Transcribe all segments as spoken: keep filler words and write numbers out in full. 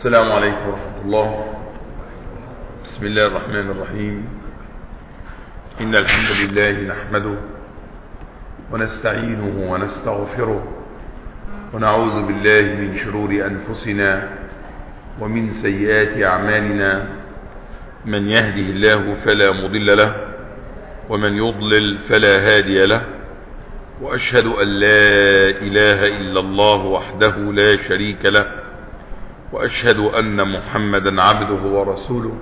السلام عليكم ورحمة الله. بسم الله الرحمن الرحيم. إن الحمد لله نحمده ونستعينه ونستغفره ونعوذ بالله من شرور أنفسنا ومن سيئات أعمالنا. من يهده الله فلا مضل له ومن يضلل فلا هادي له، وأشهد أن لا إله إلا الله وحده لا شريك له، وأشهد أن محمدا عبده ورسوله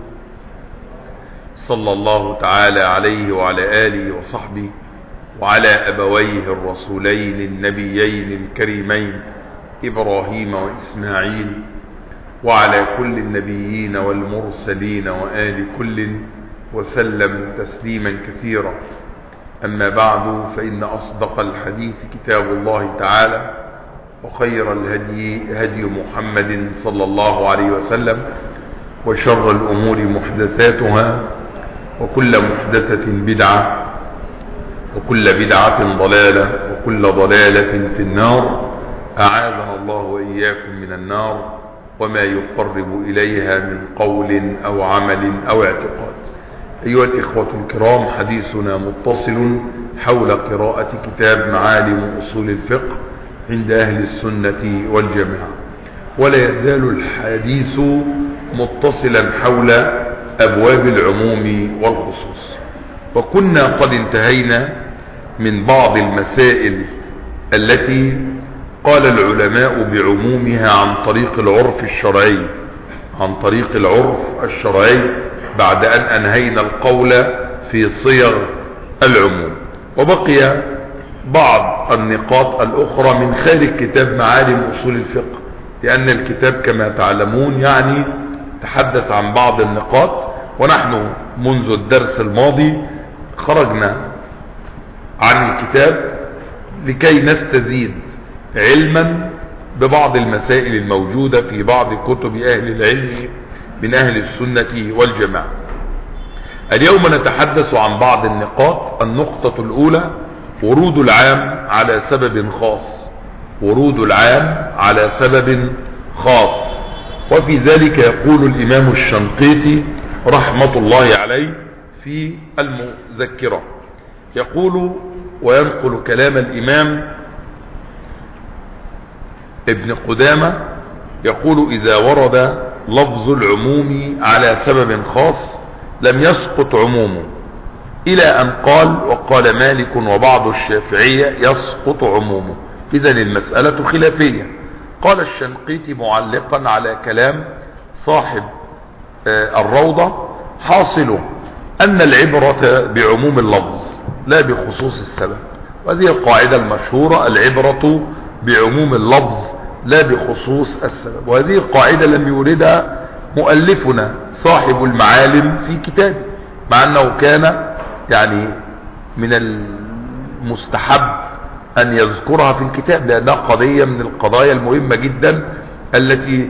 صلى الله تعالى عليه وعلى آله وصحبه وعلى أبويه الرسولين النبيين الكريمين إبراهيم وإسماعيل، وعلى كل النبيين والمرسلين وآل كل وسلم تسليما كثيرا. أما بعد، فإن أصدق الحديث كتاب الله تعالى، وخير الهدي هدي محمد صلى الله عليه وسلم، وشر الأمور محدثاتها، وكل محدثة بدعة، وكل بدعة ضلالة، وكل ضلالة في النار. أعاذنا الله وإياكم من النار وما يقرب إليها من قول أو عمل أو اعتقاد. أيها الإخوة الكرام، حديثنا متصل حول قراءة كتاب معالم أصول الفقه عند أهل السنة والجماعة، ولا يزال الحديث متصلا حول أبواب العموم والخصوص. وكنا قد انتهينا من بعض المسائل التي قال العلماء بعمومها عن طريق العرف الشرعي عن طريق العرف الشرعي بعد أن أنهينا القول في صيغ العموم. وبقي بعض النقاط الأخرى من خارج كتاب معالم أصول الفقه، لأن الكتاب كما تعلمون يعني تحدث عن بعض النقاط، ونحن منذ الدرس الماضي خرجنا عن الكتاب لكي نستزيد علما ببعض المسائل الموجودة في بعض كتب أهل العلم من أهل السنة والجماعة. اليوم نتحدث عن بعض النقاط. النقطة الأولى: ورود العام على سبب خاص. ورود العام على سبب خاص. وفي ذلك يقول الإمام الشنقيطي رحمة الله عليه في المذكرة، يقول وينقل كلام الإمام ابن قدامة، يقول: إذا ورد لفظ العموم على سبب خاص لم يسقط عمومه، إلى أن قال: وقال مالك وبعض الشافعية يسقط عمومه. إذن المسألة خلافية. قال الشنقيطي معلقا على كلام صاحب الروضة: حاصل أن العبرة بعموم اللفظ لا بخصوص السبب. وهذه القاعدة المشهورة: العبرة بعموم اللفظ لا بخصوص السبب. وهذه القاعدة لم يوردها مؤلفنا صاحب المعالم في كتابه، مع أنه كان يعني من المستحب أن يذكرها في الكتاب، لأنها قضية من القضايا المهمة جدا التي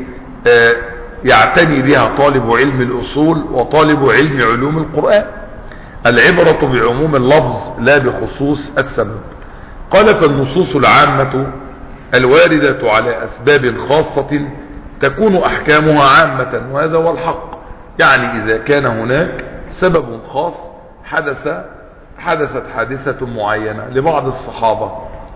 يعتني بها طالب علم الأصول وطالب علم علوم القرآن. العبرة بعموم اللفظ لا بخصوص السبب. قال: فالنصوص العامة الواردة على أسباب خاصة تكون أحكامها عامة، وهذا هو الحق. يعني إذا كان هناك سبب خاص، حدث حدثت حادثة معينة لبعض الصحابة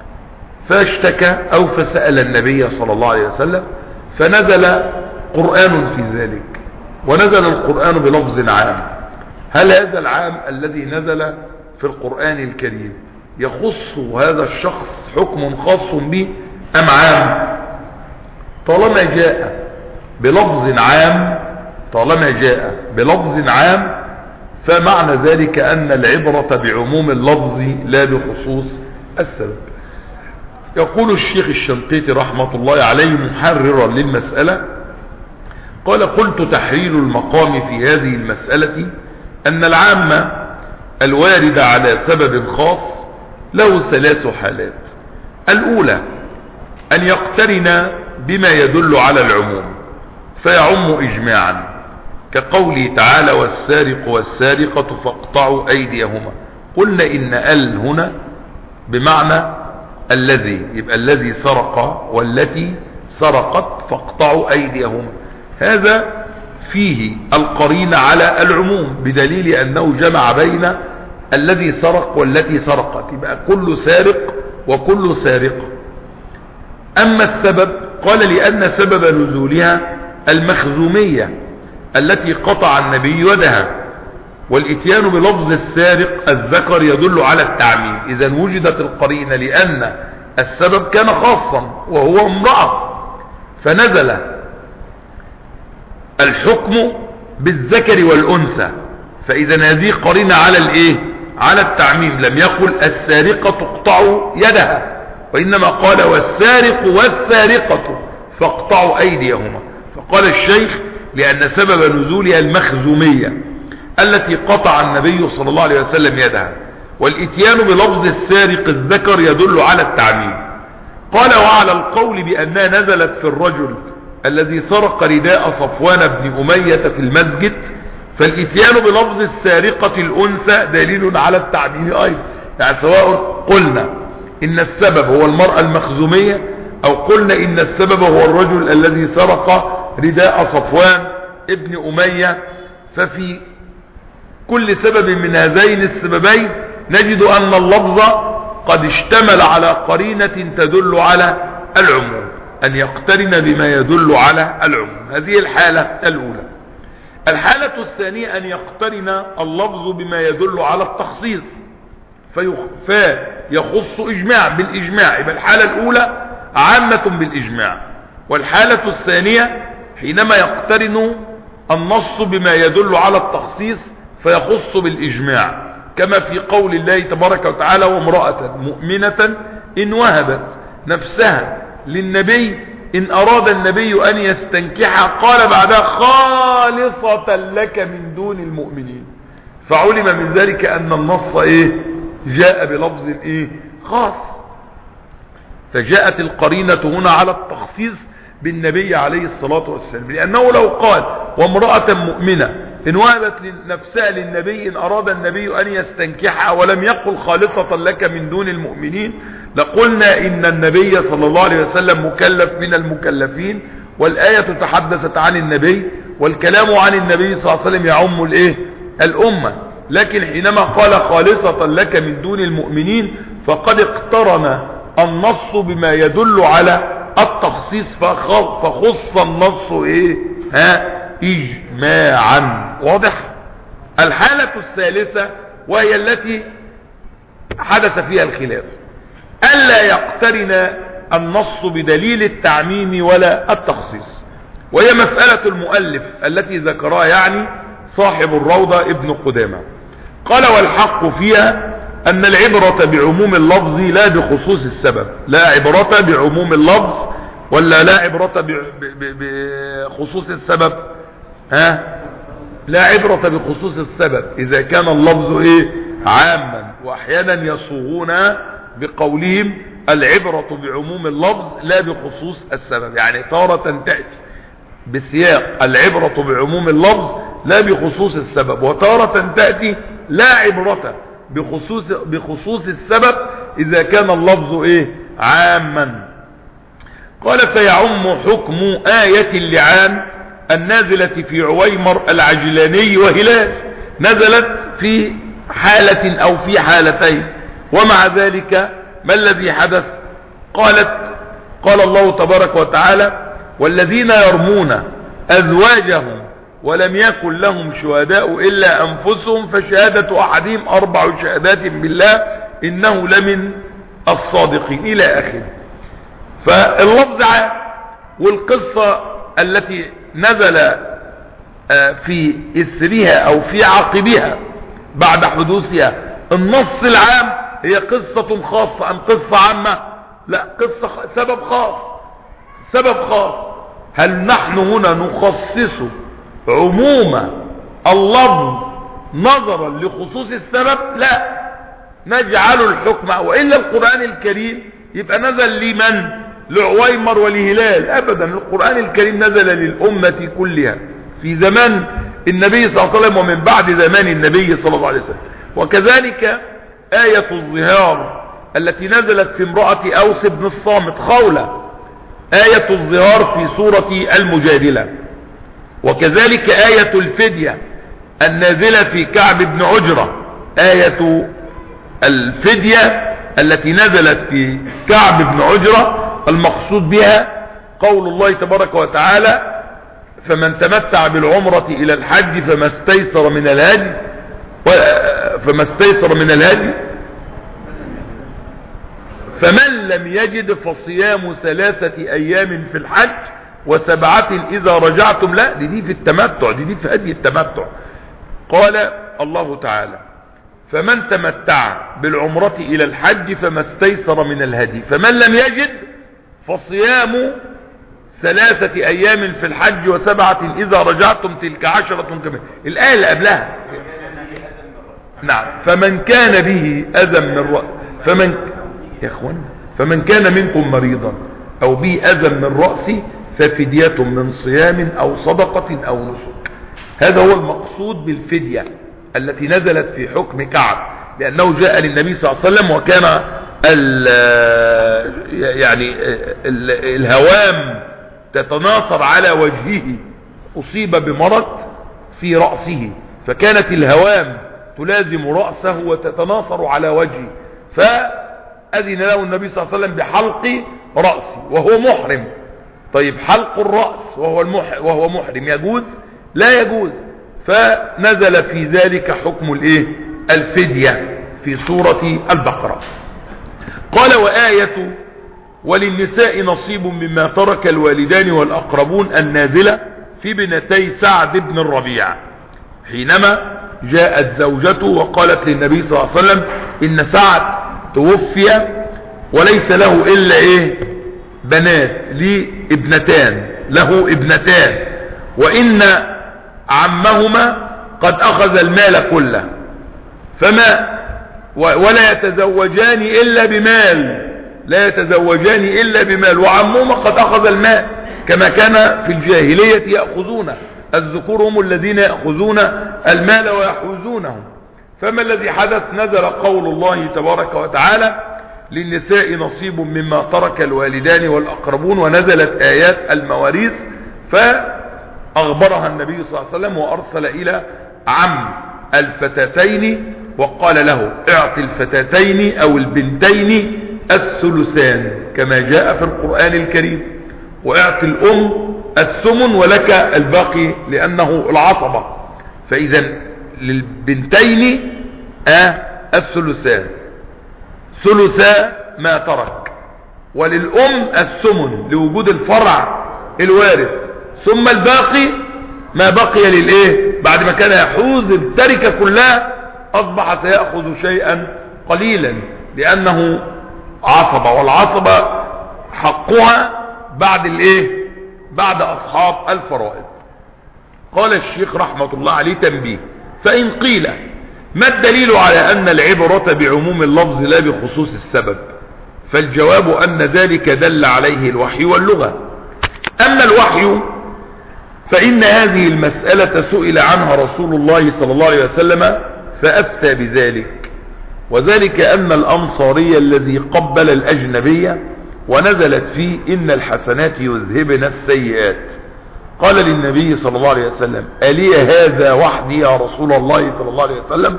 فاشتكى أو فسأل النبي صلى الله عليه وسلم، فنزل قرآن في ذلك، ونزل القرآن بلفظ عام. هل هذا العام الذي نزل في القرآن الكريم يخص هذا الشخص حكم خاص به أم عام؟ طالما جاء بلفظ عام طالما جاء بلفظ عام فمعنى ذلك أن العبرة بعموم اللفظ لا بخصوص السبب. يقول الشيخ الشنقيطي رحمة الله عليه محررا للمسألة، قال: قلت: تحرير المقام في هذه المسألة أن العام الوارد على سبب خاص له ثلاث حالات. الأولى: أن يقترن بما يدل على العموم فيعم إجماعا، كقوله تعالى: والسارق والسارقة فاقطعوا أيديهما. قلنا إن ال هنا بمعنى الذي، يبقى الذي سرق والتي سرقت فاقطعوا أيديهما. هذا فيه القرينة على العموم بدليل أنه جمع بين الذي سرق والتي سرقت، يبقى كل سارق وكل سارقة. أما السبب قال لأن سبب نزولها المخزومية التي قطع النبي يدها، والاتيان بلفظ السارق الذكر يدل على التعميم. إذا وجدت القرينة لأن السبب كان خاصا وهو امرأة، فنزل الحكم بالذكر والأنثى، فإذا هذه قرينة على الايه على التعميم. لم يقل السارقة تقطع يدها، وإنما قال والسارق والسارقة فاقطعوا أيديهما. فقال الشيخ لأن سبب نزولها المخزومية التي قطع النبي صلى الله عليه وسلم يدها، والاتيان بلفظ السارق الذكر يدل على التعميم. قال وعلى القول بأنها نزلت في الرجل الذي سرق رداء صفوان بن أمية في المسجد، فالاتيان بلفظ السارقة الأنثى دليل على التعميم أيضا. يعني سواء قلنا إن السبب هو المرأة المخزومية أو قلنا إن السبب هو الرجل الذي سرق رداء صفوان ابن أمية، ففي كل سبب من هذين السببين نجد أن اللفظ قد اشتمل على قرينة تدل على العموم، أن يقترن بما يدل على العموم. هذه الحالة الأولى. الحالة الثانية أن يقترن اللفظ بما يدل على التخصيص فيخص إجماع بالإجماع. يبقى الحالة الأولى عامة بالإجماع، والحالة الثانية حينما يقترن النص بما يدل على التخصيص فيخص بالإجماع، كما في قول الله تبارك وتعالى وامرأة مؤمنة إن وهبت نفسها للنبي إن أراد النبي أن يستنكحها قال بعدها خالصة لك من دون المؤمنين. فعلم من ذلك أن النص إيه جاء بلفظ إيه خاص، فجاءت القرينة هنا على التخصيص بالنبي عليه الصلاة والسلام، لأنه لو قال وامرأة مؤمنة إن وهبت نفسها للنبي إن أراد النبي أن يستنكحها ولم يقل خالصة لك من دون المؤمنين لقلنا إن النبي صلى الله عليه وسلم مكلف من المكلفين، والآية تحدثت عن النبي والكلام عن النبي صلى الله عليه وسلم يعم الإيه الأمة. لكن حينما قال خالصة لك من دون المؤمنين فقد اقترن النص بما يدل على التخصيص فخص النص ايه ها اجماعا. واضح؟ الحالة الثالثة وهي التي حدث فيها الخلاف، ألا يقترن النص بدليل التعميم ولا التخصيص، وهي مسألة المؤلف التي ذكرها يعني صاحب الروضة ابن قدامة. قال والحق فيها أن العبرة بعموم اللفظ لا بخصوص السبب. لا عبرة بعموم اللفظ ولا لا عبرة بخصوص السبب؟ ها لا عبرة بخصوص السبب إذا كان اللفظ إيه عاما، وأحيانا يصوغون بقولهم العبرة بعموم اللفظ لا بخصوص السبب، يعني تارة تأتي بسياق العبرة بعموم اللفظ لا بخصوص السبب، وتارة تأتي لا عبرة بخصوص بخصوص السبب إذا كان اللفظ إيه عاما. قال فيعم حكم آية اللعان النازلة في عويمر العجلاني وهلال، نزلت في حالة أو في حالتين، ومع ذلك ما الذي حدث؟ قالت قال الله تبارك وتعالى والذين يرمون أزواجهم ولم يكن لهم شهداء إلا أنفسهم فشهادة أحدهم أربع شهادات بالله إنه لمن الصادقين إلى آخره. فاللفظ عام، والقصة التي نزل في إثرها أو في عقبها بعد حدوثها النص العام هي قصة خاصة أم قصة عامة؟ لا، قصة سبب خاص سبب خاص. هل نحن هنا نخصص عموم اللفظ نظرا لخصوص السبب؟ لا، نجعل الحكم، وإلا القرآن الكريم يبقى نزل لمن؟ لعويمر ولهلال؟ أبدا، القرآن الكريم نزل للأمة كلها في زمان النبي صلى الله عليه وسلم ومن بعد زمان النبي صلى الله عليه وسلم. وكذلك آية الظهار التي نزلت في امرأة أوس بن الصامت خولة، آية الظهار في سورة المجادلة وكذلك آية الفدية النازلة في كعب بن عجرة، آية الفدية التي نزلت في كعب بن عجرة المقصود بها قول الله تبارك وتعالى: فمن تمتع بالعمرة إلى الحج فما استيسر من الهدي فما استيسر من الهدي فمن لم يجد فصيام ثلاثة أيام في الحج وسبعة إذا رجعتم. لا، دي, دي في التمتع، دي, دي في هدي التمتع. قال الله تعالى: فمن تمتع بالعمرة إلى الحج فما استيسر من الهدي فمن لم يجد فصيام ثلاثة أيام في الحج وسبعة إذا رجعتم تلك عشرة كمان. الآية اللي قبلها نعم: فمن كان به أذى من رأس فمن يا اخوان فمن كان منكم مريضا أو به أذى من رأسه ففدية من صيام أو صدقة أو نسك. هذا هو المقصود بالفدية التي نزلت في حكم كعب، لأنه جاء للنبي صلى الله عليه وسلم وكان ال يعني ال الهوام تتناثر على وجهه، أصيب بمرض في رأسه، فكانت الهوام تلازم رأسه وتتناثر على وجهه، فأذن له النبي صلى الله عليه وسلم بحلق رأسه وهو محرم. طيب حلق الرأس وهو, المح... وهو محرم يجوز؟ لا يجوز. فنزل في ذلك حكم الايه الفدية في سورة البقرة. قال: وآية وللنساء نصيب مما ترك الوالدان والأقربون النازلة في بنتي سعد بن الربيع، حينما جاءت زوجته وقالت للنبي صلى الله عليه وسلم: إن سعد توفي وليس له إلا إيه بنات، لي ابنتان، له ابنتان، وإن عمهما قد أخذ المال كله، فما ولا يتزوجان إلا بمال، لا يتزوجان إلا بمال، وعمهما قد أخذ المال كما كان في الجاهلية يأخذون، الذكور هم الذين يأخذون المال ويحوزونه. فما الذي حدث؟ نزل قول الله تبارك وتعالى: للنساء نصيب مما ترك الوالدان والأقربون، ونزلت آيات المواريث، فأخبرها النبي صلى الله عليه وسلم وأرسل إلى عم الفتاتين وقال له: اعط الفتاتين أو البنتين الثلثان كما جاء في القرآن الكريم، واعط الأم الثمن ولك الباقي لأنه العصبة. فإذا للبنتين آه الثلثان، ثلثا ما ترك، وللأم الثمن لوجود الفرع الوارث، ثم الباقي ما بقي للإيه بعد ما كان يحوز التركة كلها أصبح سيأخذ شيئا قليلا لأنه عصبة، والعصبة حقها بعد الإيه بعد أصحاب الفرائض. قال الشيخ رحمة الله عليه: تنبيه: فإن قيل ما الدليل على أن العبرة بعموم اللفظ لا بخصوص السبب؟ فالجواب أن ذلك دل عليه الوحي واللغة. أما الوحي فإن هذه المسألة سئل عنها رسول الله صلى الله عليه وسلم فأفتى بذلك، وذلك أن الأنصاري الذي قبل الأجنبية ونزلت فيه إن الحسنات يذهبن السيئات قال للنبي صلى الله عليه وسلم: ألي هذا وحدي يا رسول الله صلى الله عليه وسلم؟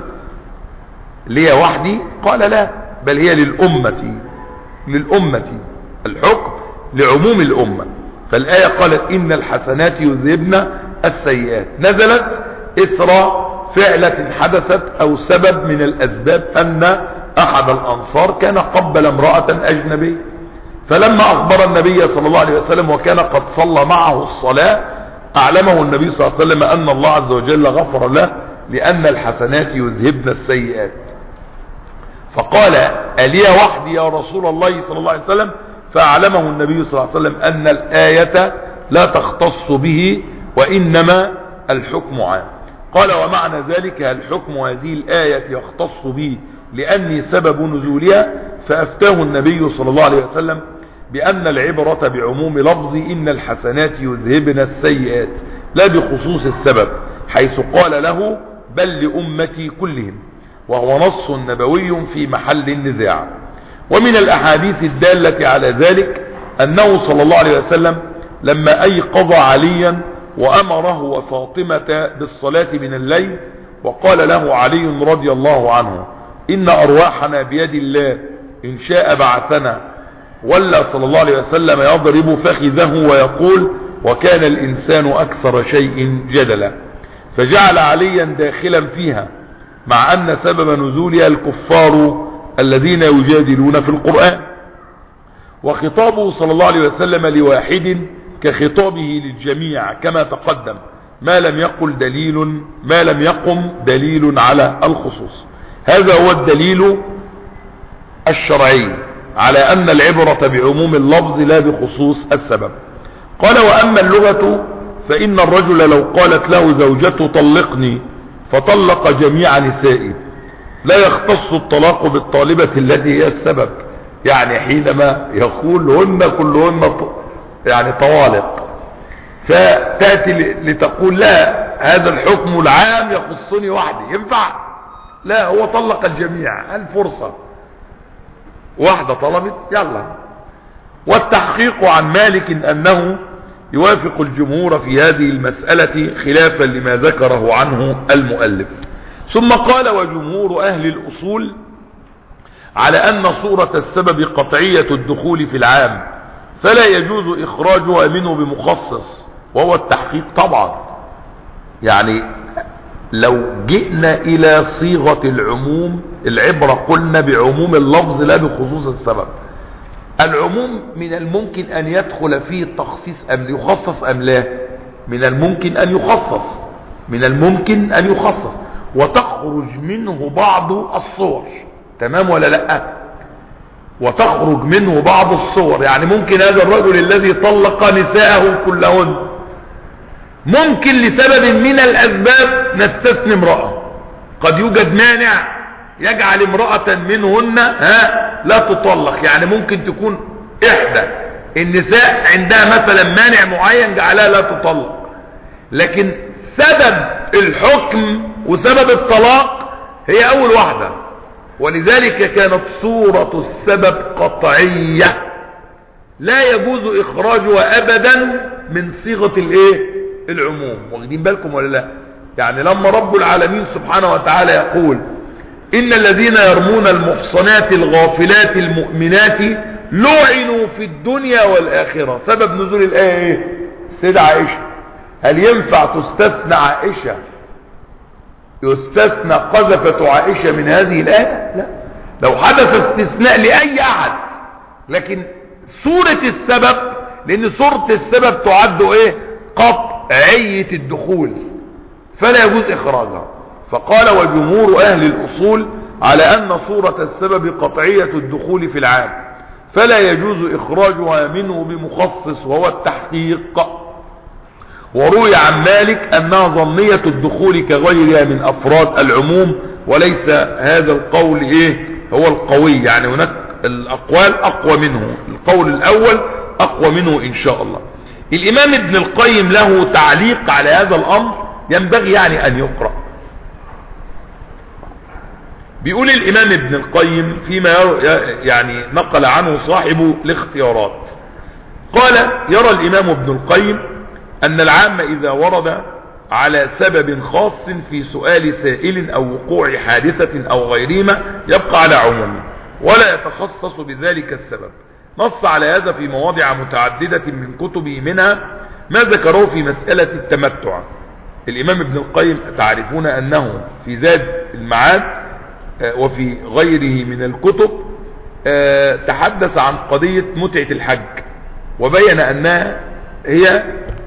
لي وحدي؟ قال: لا، بل هي للأمة، للأمة، الحكم لعموم الأمة. فالآية قالت إن الحسنات يذهبن السيئات، نزلت إثر فعلة حدثت أو سبب من الأسباب أن أحد الأنصار كان قبل امرأة أجنبية، فلما أخبر النبي صلى الله عليه وسلم وكان قد صلى معه الصلاة أعلمه النبي صلى الله عليه وسلم أن الله عز وجل غفر له لأن الحسنات يذهبن السيئات. فقال: ألي وحدي يا رسول الله صلى الله عليه وسلم؟ فأعلمه النبي صلى الله عليه وسلم أن الآية لا تختص به وإنما الحكم عام. قال: ومعنى ذلك الحكم هذه الآية يختص به لأني سبب نزولها، فأفتاه النبي صلى الله عليه وسلم بأن العبرة بعموم لفظ إن الحسنات يذهبن السيئات لا بخصوص السبب، حيث قال له: بل لأمتي كلهم، وهو نص نبوي في محل النزاع. ومن الأحاديث الدالة على ذلك أنه صلى الله عليه وسلم لما أيقظ عليا وأمره وفاطمة بالصلاة من الليل، وقال له علي رضي الله عنه: إن أرواحنا بيد الله، إن شاء بعثنا. ولا صلى الله عليه وسلم يضرب فخذه ويقول: وكان الإنسان أكثر شيء جدلا. فجعل عليا داخلا فيها، مع أن سبب نزولها الكفار الذين يجادلون في القرآن. وخطابه صلى الله عليه وسلم لواحد كخطابه للجميع كما تقدم، ما لم يقل دليل ما لم يقم دليل على الخصوص. هذا هو الدليل الشرعي على أن العبرة بعموم اللفظ لا بخصوص السبب. قال: وأما اللغة فإن الرجل لو قالت له زوجته طلقني فطلق جميع نسائه، لا يختص الطلاق بالطالبة التي هي السبب، يعني حينما يقول هن كلهن يعني طوالق، فتأتي لتقول: لا، هذا الحكم العام يخصني وحدي، ينفع؟ لا، هو طلق الجميع، الفرصة واحدة طلبت يلا. والتحقيق عن مالك أنه يوافق الجمهور في هذه المسألة خلافا لما ذكره عنه المؤلف. ثم قال: وجمهور أهل الأصول على أن صورة السبب قطعية الدخول في العام، فلا يجوز إخراجها منه بمخصص، وهو التحقيق طبعا. يعني لو جئنا إلى صيغة العموم، العبرة قلنا بعموم اللفظ لا بخصوص السبب. العموم من الممكن أن يدخل فيه التخصيص أم يخصص أم لا؟ من الممكن أن يخصص، من الممكن أن يخصص وتخرج منه بعض الصور، تمام ولا لا؟ وتخرج منه بعض الصور، يعني ممكن هذا الرجل الذي طلق نساءه كلهن ممكن لسبب من الأسباب نستثني امرأة، قد يوجد مانع يجعل امرأة منهن ها لا تطلق، يعني ممكن تكون إحدى النساء عندها مثلا مانع معين جعلها لا تطلق، لكن سبب الحكم وسبب الطلاق هي أول واحدة، ولذلك كانت صورة السبب قطعية لا يجوز إخراجها أبدا من صيغة الإيه؟ العموم. واخدين بالكم ولا لا؟ يعني لما رب العالمين سبحانه وتعالى يقول: إن الذين يرمون المحصنات الغافلات المؤمنات لعنوا في الدنيا والآخرة، سبب نزول الآية إيه؟ سيدة عائشة. هل ينفع تستثنى عائشة، يستثنى قذفة عائشة من هذه الآية؟ لا، لو حدث استثناء لأي أحد، لكن صورة السبب، لأن صورة السبب تعد إيه؟ قطعية الدخول، فلا يجوز إخراجها. فقال: وجمهور أهل الأصول على أن صورة السبب قطعية الدخول في العام، فلا يجوز إخراجها منه بمخصص، وهو التحقيق. وروي عن مالك أنها ظنية الدخول كغيرها من أفراد العموم، وليس هذا القول إيه هو القوي، يعني هناك الأقوال أقوى منه، القول الأول أقوى منه إن شاء الله. الإمام ابن القيم له تعليق على هذا الأمر ينبغي يعني أن يقرأ. بيقول الإمام ابن القيم فيما يعني نقل عنه صاحب الاختيارات، قال: يرى الإمام ابن القيم أن العام إذا ورد على سبب خاص في سؤال سائل أو وقوع حادثة أو غيرهما يبقى على عمومه ولا يتخصص بذلك السبب. نص على هذا في مواضع متعددة من كتبه، منها ما ذكره في مسألة التمتع. الإمام ابن القيم تعرفون أنه في زاد المعاد وفي غيره من الكتب تحدث عن قضية متعة الحج، وبين أنها هي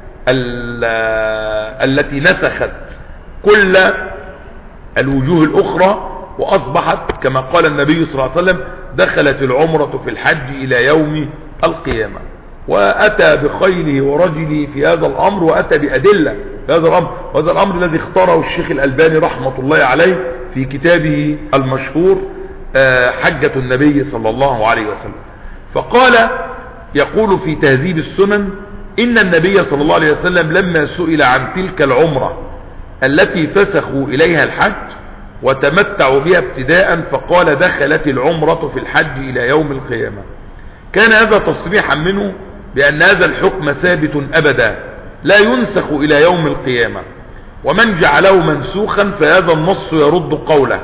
التي نسخت كل الوجوه الأخرى، وأصبحت كما قال النبي صلى الله عليه وسلم: دخلت العمرة في الحج إلى يوم القيامة. وأتى بخيله ورجله في هذا الأمر، وأتى بأدلة في هذا الأمر، وهذا الأمر الذي اختاره الشيخ الألباني رحمة الله عليه في كتابه المشهور حجة النبي صلى الله عليه وسلم. فقال، يقول في تهذيب السنن: إن النبي صلى الله عليه وسلم لما سئل عن تلك العمرة التي فسخوا إليها الحج وتمتعوا بها ابتداء، فقال: دخلت العمرة في الحج إلى يوم القيامة. كان هذا تصريحا منه بأن هذا الحكم ثابت أبدا، لا ينسخ إلى يوم القيامة، ومن جعله منسوخا فهذا النص يرد قوله.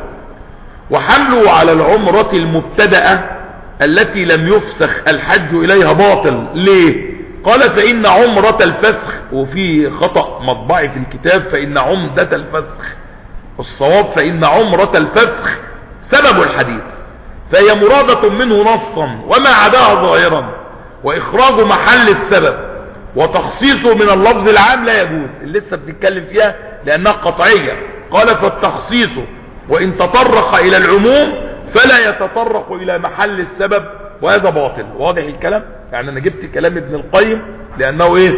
وحمله على العمرة المبتدأة التي لم يفسخ الحج إليها باطل. ليه؟ قال فإن عمرة الفسخ، وفي خطأ مطبعي في الكتاب، فإن عمدة الفسخ، الصواب فإن عمرة الفسخ سبب الحديث، فهي مرادة منه نصا وما عداها ظاهرا، وإخراج محل السبب وتخصيصه من اللفظ العام لا يجوز. اللي لسه بنتكلم فيها لأنها قطعية. قال فالتخصيص وإن تطرق إلى العموم فلا يتطرق إلى محل السبب، وهذا باطل. واضح الكلام؟ يعني أنا جبت كلام ابن القيم لأنه إيه؟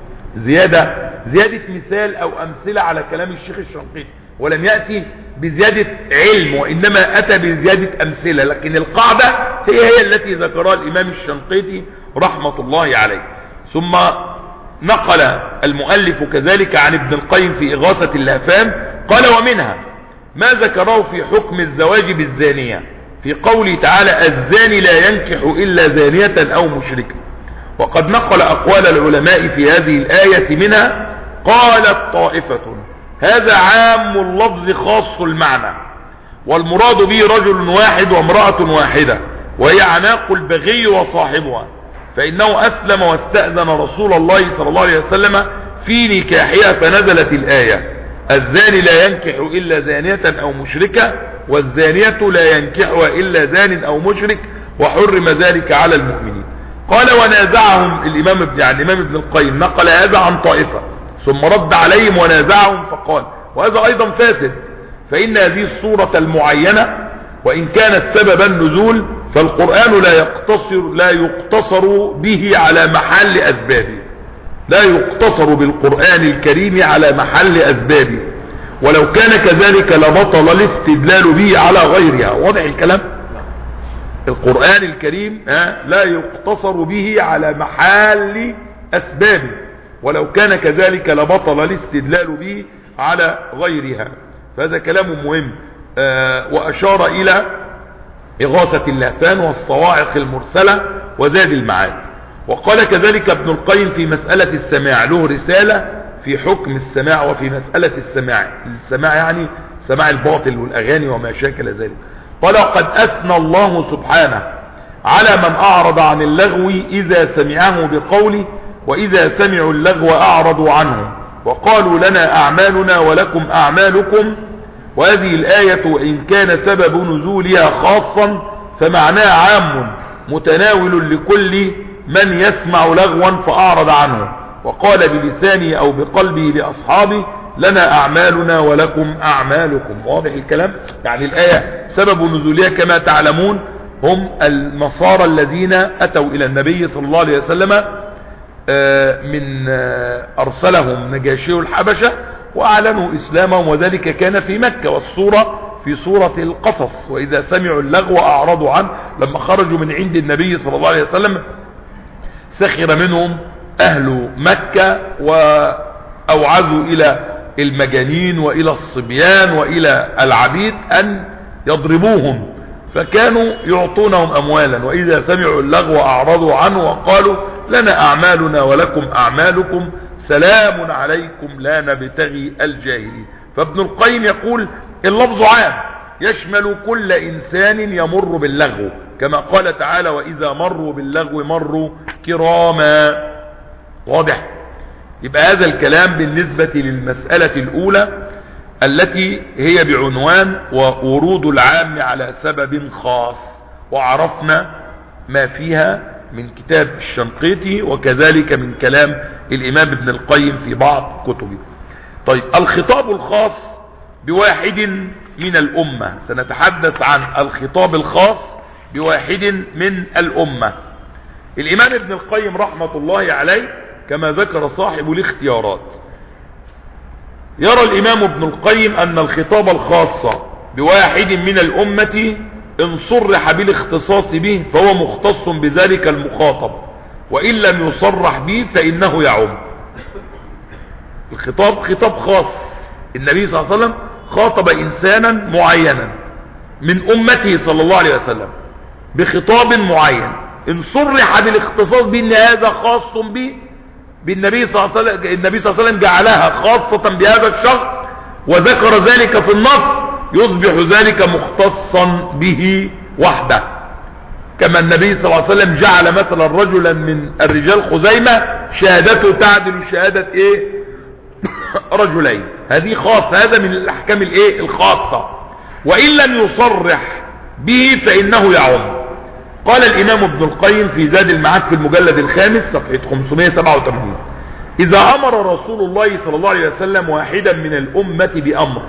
زيادة زيادة مثال أو أمثلة على كلام الشيخ الشنقيطي، ولم يأتي بزيادة علم، وإنما أتى بزيادة أمثلة، لكن القاعدة هي هي التي ذكرها الإمام الشنقيطي رحمة الله عليه. ثم نقل المؤلف كذلك عن ابن القيم في إغاثة اللهفان قال ومنها ما ذكره في حكم الزواج بالزانية في قوله تعالى الزاني لا ينكح إلا زانية أو مشركة. وقد نقل أقوال العلماء في هذه الآية، منها قالت طائفة هذا عام اللفظ خاص المعنى، والمراد به رجل واحد وامرأة واحدة، وهي عناق البغي وصاحبها، فإنه أسلم واستأذن رسول الله صلى الله عليه وسلم في نكاحها فنزلت الآية الزاني لا ينكح إلا زانية أو مشركة، والزانية لا ينكحها إلا زان أو مشرك، وحرم ذلك على المؤمنين. قال ونازعهم الإمام ابن يعني الإمام ابن القيم نقل هذا عن طائفة ثم رد عليهم ونازعهم فقال وهذا أيضا فاسد، فإن هذه الصورة المعينة وإن كانت سبب النزول فالقرآن لا يقتصر لا يقتصر به على محل أسبابه، لا يقتصر بالقرآن الكريم على محل أسبابه، ولو كان كذلك لبطل الاستدلال به على غيرها. واضح الكلام؟ القرآن الكريم لا يقتصر به على محل أسبابه، ولو كان كذلك لبطل الاستدلال به على غيرها. فهذا كلام مهم. وأشار إلى إغاثة اللهفان والصواعق المرسلة وزاد المعاد. وقال كذلك ابن القيم في مسألة السماع، له رسالة في حكم السماع وفي مسألة السماع، السماع يعني سماع الباطل والأغاني وما شاكل ذلك. قال قد أثنى الله سبحانه على من أعرض عن اللغو إذا سمعه بقوله وإذا سمعوا اللغو أعرضوا عنه وقالوا لنا أعمالنا ولكم أعمالكم. وهذه الآية وإن كان سبب نزولها خاصا فمعناها عام متناول لكل من يسمع لغوا فأعرض عنه، وقال بلسانه أو بقلبه لأصحابه لنا أعمالنا ولكم أعمالكم. واضح الكلام؟ يعني الآية سبب نزولها كما تعلمون هم النصارى الذين أتوا إلى النبي صلى الله عليه وسلم من أرسلهم نجاشي الحبشة وأعلنوا إسلامهم، وذلك كان في مكة، والصورة في سورة القصص وإذا سمعوا اللغو أعرضوا عنه. لما خرجوا من عند النبي صلى الله عليه وسلم سخر منهم أهل مكة وأوعزوا إلى المجانين وإلى الصبيان وإلى العبيد أن يضربوهم، فكانوا يعطونهم أموالا، وإذا سمعوا اللغو أعرضوا عنه وقالوا لنا أعمالنا ولكم أعمالكم سلام عليكم لا نبتغي الجاهلين. فابن القيم يقول اللفظ عام يشمل كل إنسان يمر باللغو، كما قال تعالى وإذا مروا باللغو مروا كراما. واضح؟ يبقى هذا الكلام بالنسبة للمسألة الأولى التي هي بعنوان وورود العام على سبب خاص، وعرفنا ما فيها من كتاب الشنقيطي وكذلك من كلام الإمام ابن القيم في بعض كتبه. طيب الخطاب الخاص بواحد من الأمة، سنتحدث عن الخطاب الخاص بواحد من الأمة. الإمام ابن القيم رحمة الله عليه كما ذكر صاحب الاختيارات يرى الإمام ابن القيم أن الخطاب الخاص بواحد من الأمة إن صرح بالاختصاص به فهو مختص بذلك المخاطب، وإن لم يصرح به فإنه يعم. الخطاب خطاب خاص، النبي صلى الله عليه وسلم خاطب إنسانا معينا من أمته صلى الله عليه وسلم بخطاب معين، إن صرح بالاختصاص به إن هذا خاص به بالنبي صلى الله عليه وسلم، النبي صلى الله عليه وسلم جعلها خاصة بهذا الشخص وذكر ذلك في النص، يصبح ذلك مختصا به وحده. كما النبي صلى الله عليه وسلم جعل مثلا رجلا من الرجال خزيمة شهادته تعدل شهادة ايه رجلين، هذه خاصة، هذا من الاحكام الايه الخاصة، وان لم يصرح به فانه يعم. قال الامام ابن القيم في زاد المعاد في المجلد الخامس صفحة خمسمائة وسبعة وثمانين: اذا امر رسول الله صلى الله عليه وسلم واحدا من الامة بامر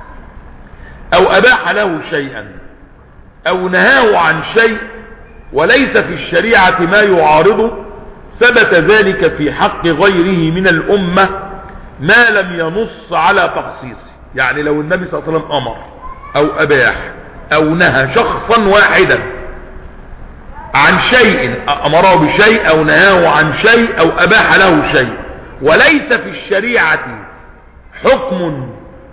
او اباح له شيئا او نهاه عن شيء وليس في الشريعة ما يعارضه، ثبت ذلك في حق غيره من الامة ما لم ينص على تخصيصه. يعني لو النبي صلى الله عليه وسلم امر او اباح او نهى شخصا واحدا عن شيء، امره بشيء او نهاه عن شيء او اباح له شيء، وليس في الشريعة حكم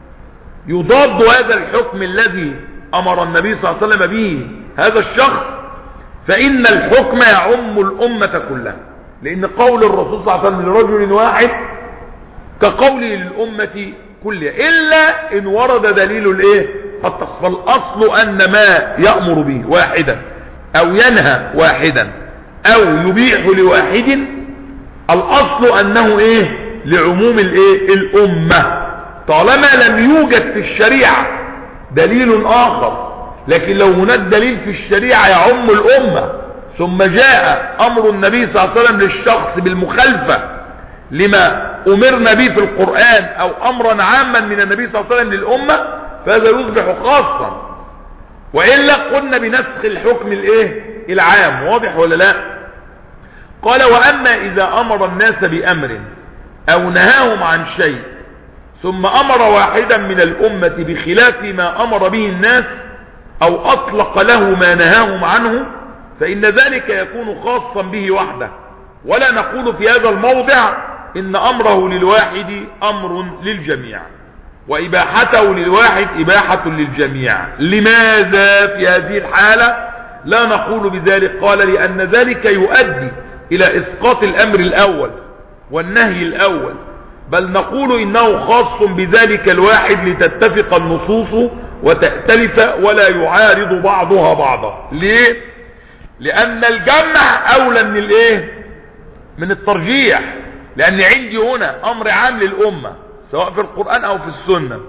يضاد هذا الحكم الذي امر النبي صلى الله عليه وسلم به هذا الشخص، فان الحكم يعم الامة كلها، لان قول الرسول صلى الله عليه وسلم لرجل واحد كقول للامة كلها، الا ان ورد دليل الايه التصريح. فالاصل ان ما يأمر به واحدا او ينهى واحدا او يبيح لواحد، الاصل انه ايه لعموم الايه الامة، طالما لم يوجد في الشريعة دليل اخر. لكن لو هناك دليل في الشريعة يعم الامة، ثم جاء امر النبي صلى الله عليه وسلم للشخص بالمخالفة لما امرنا به في القرآن او امرا عاما من النبي صلى الله عليه وسلم للامة، فهذا يصبح خاصا، وإلا قلنا بنسخ الحكم الايه العام. واضح ولا لا؟ قال: واما اذا امر الناس بامر او نهاهم عن شيء ثم امر واحدا من الامة بخلاف ما امر به الناس او اطلق له ما نهاهم عنه، فان ذلك يكون خاصا به وحده، ولا نقول في هذا الموضع ان امره للواحد امر للجميع واباحته للواحد اباحة للجميع. لماذا في هذه الحالة لا نقول بذلك؟ قال: لان ذلك يؤدي الى اسقاط الامر الاول والنهي الاول، بل نقول انه خاص بذلك الواحد لتتفق النصوص وتأتلف ولا يعارض بعضها بعضا. ليه؟ لان الجمع اولى من الايه من الترجيح، لان عندي هنا امر عام للامة سواء في القرآن او في السنة،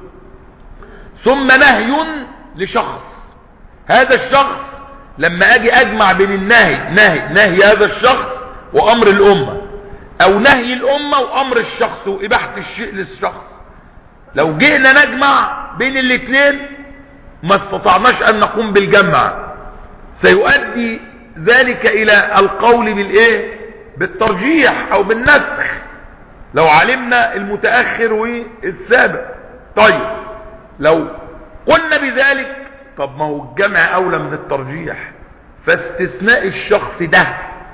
ثم نهي لشخص. هذا الشخص لما اجي اجمع بين النهي نهي نهي هذا الشخص وامر الامة، او نهي الامة وامر الشخص واباحة الشيء للشخص، لو جئنا نجمع بين الاثنين ما استطعناش ان نقوم بالجمع، سيؤدي ذلك الى القول بالايه بالترجيح او بالنسخ لو علمنا المتأخر والسابق. طيب لو قلنا بذلك، طب ما هو الجمع اولى من الترجيح، فاستثناء الشخص ده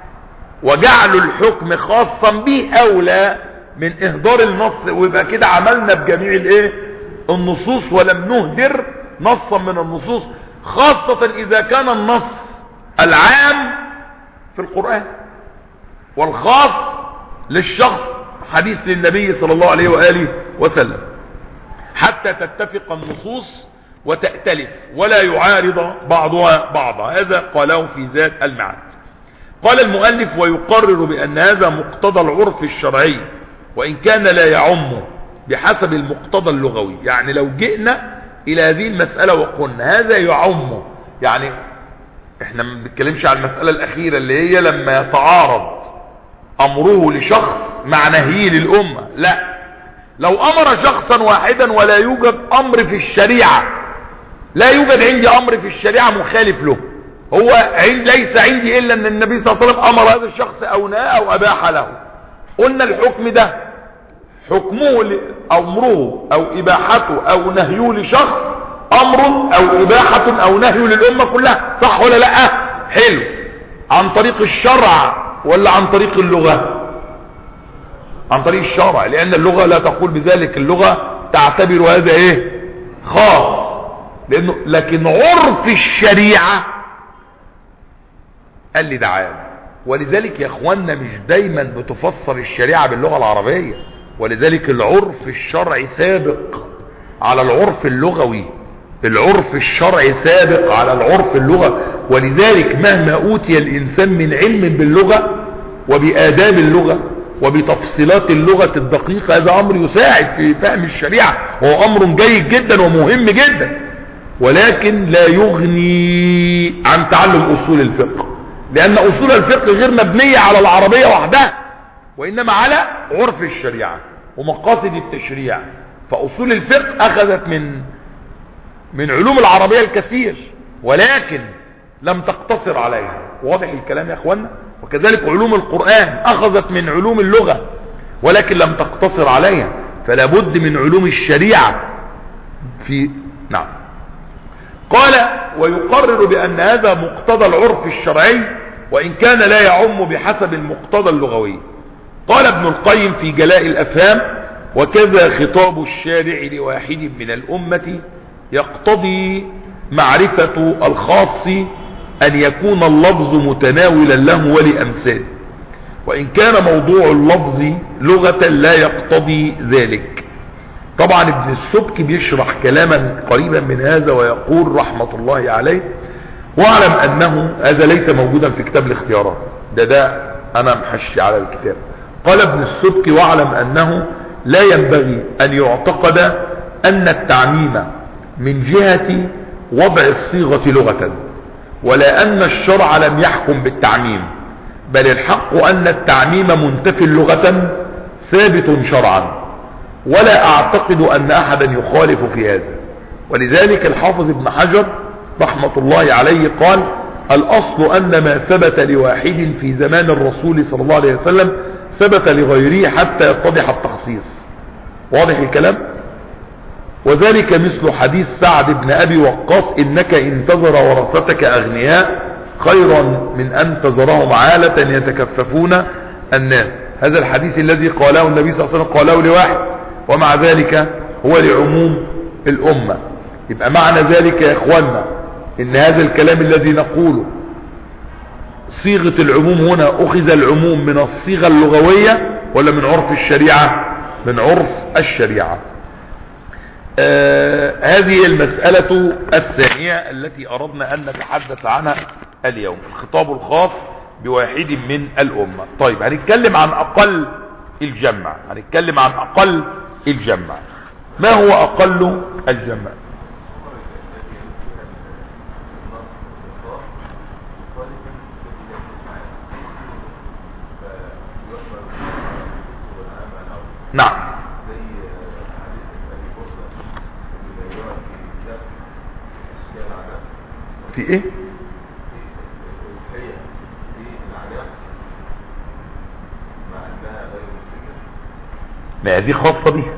وجعل الحكم خاصا به اولى من اهدار النص، ويبقى كده عملنا بجميع الايه النصوص ولم نهدر نصا من النصوص، خاصة اذا كان النص العام في القرآن والخاص للشخص حديث للنبي صلى الله عليه وآله وسلم، حتى تتفق النصوص وتأتلف ولا يعارض بعضها بعضا. هذا قاله في زاد المعاد. قال المؤلف: ويقرر بأن هذا مقتضى العرف الشرعي وإن كان لا يعم بحسب المقتضى اللغوي. يعني لو جئنا إلى هذه المسألة وقلنا هذا يعم، يعني احنا ما بنتكلمش عن المسألة الأخيرة اللي هي لما يتعارض أمره لشخص مع نهيه للأمة، لا، لو أمر شخصا واحدا ولا يوجد أمر في الشريعة، لا يوجد عندي أمر في الشريعة مخالف له، هو عند ليس عندي إلا أن النبي صلى الله عليه وسلم أمر هذا الشخص أو نهى أو أباح له، قلنا الحكم ده حكمه أمره أو إباحته أو نهيه لشخص أمر أو إباحة أو نهي للأمة كلها، صح ولا لا؟ حلو. عن طريق الشرع ولا عن طريق اللغة؟ عن طريق الشرع، لأن اللغة لا تقول بذلك، اللغة تعتبر هذا ايه خاص، لأنه لكن عرف الشريعة قال لي ده عام، ولذلك يا اخوانا مش دايما بتفسر الشريعة باللغة العربية، ولذلك العرف الشرعي سابق على العرف اللغوي، العرف الشرعي سابق على العرف اللغة. ولذلك مهما اوتي الانسان من علم باللغة وبآداب اللغة وبتفصيلات اللغة الدقيقة، هذا امر يساعد في فهم الشريعة، وهو امر جيد جدا ومهم جدا، ولكن لا يغني عن تعلم اصول الفقه، لان اصول الفقه غير مبنية على العربية وحدها، وانما على عرف الشريعة ومقاصد التشريع. فاصول الفقه اخذت من من علوم العربية الكثير، ولكن لم تقتصر عليها. واضح الكلام يا اخوانا؟ وكذلك علوم القرآن اخذت من علوم اللغة ولكن لم تقتصر عليها، فلا بد من علوم الشريعة في نعم. قال ويقرر بأن هذا مقتضى العرف الشرعي وإن كان لا يعم بحسب المقتضى اللغوي. قال ابن القيم في جلاء الأفهام: وكذا خطاب الشارع لواحد من الأمة يقتضي معرفة الخاص أن يكون اللفظ متناولا له ولأمثاله، وإن كان موضوع اللفظ لغة لا يقتضي ذلك. طبعا ابن السبكي بيشرح كلاما قريبا من هذا ويقول رحمة الله عليه: واعلم أنه هذا ليس موجودا في كتاب الاختيارات، ده ده أنا محشي على الكتاب. قال ابن السبكي: واعلم أنه لا ينبغي أن يعتقد أن التعميم من جهة وضع الصيغة لغة، ولا أن الشرع لم يحكم بالتعميم، بل الحق أن التعميم منتفي لغة ثابت شرعا، ولا أعتقد أن أحدا يخالف في هذا. ولذلك الحافظ ابن حجر رحمة الله عليه قال: الأصل أن ما ثبت لواحد في زمان الرسول صلى الله عليه وسلم ثبت لغيره حتى يتضح التخصيص. واضح الكلام؟ وذلك مثل حديث سعد بن أبي وقاص: إنك إن تذر ورثتك أغنياء خيرا من أن تذرهم عالة يتكففون الناس. هذا الحديث الذي قاله النبي صلى الله عليه وسلم قاله لواحد، ومع ذلك هو لعموم الأمة. يبقى معنى ذلك يا إخوانا إن هذا الكلام الذي نقوله صيغة العموم هنا أخذ العموم من الصيغة اللغوية ولا من عرف الشريعة؟ من عرف الشريعة. آه هذه المسألة الثانية التي أردنا أن نتحدث عنها اليوم، الخطاب الخاص بواحد من الأمة. طيب هنتكلم عن أقل الجمع، هنتكلم عن أقل الجمع. ما هو أقل الجمع؟ نعم. في ايه؟ ما هذه خاصة بها.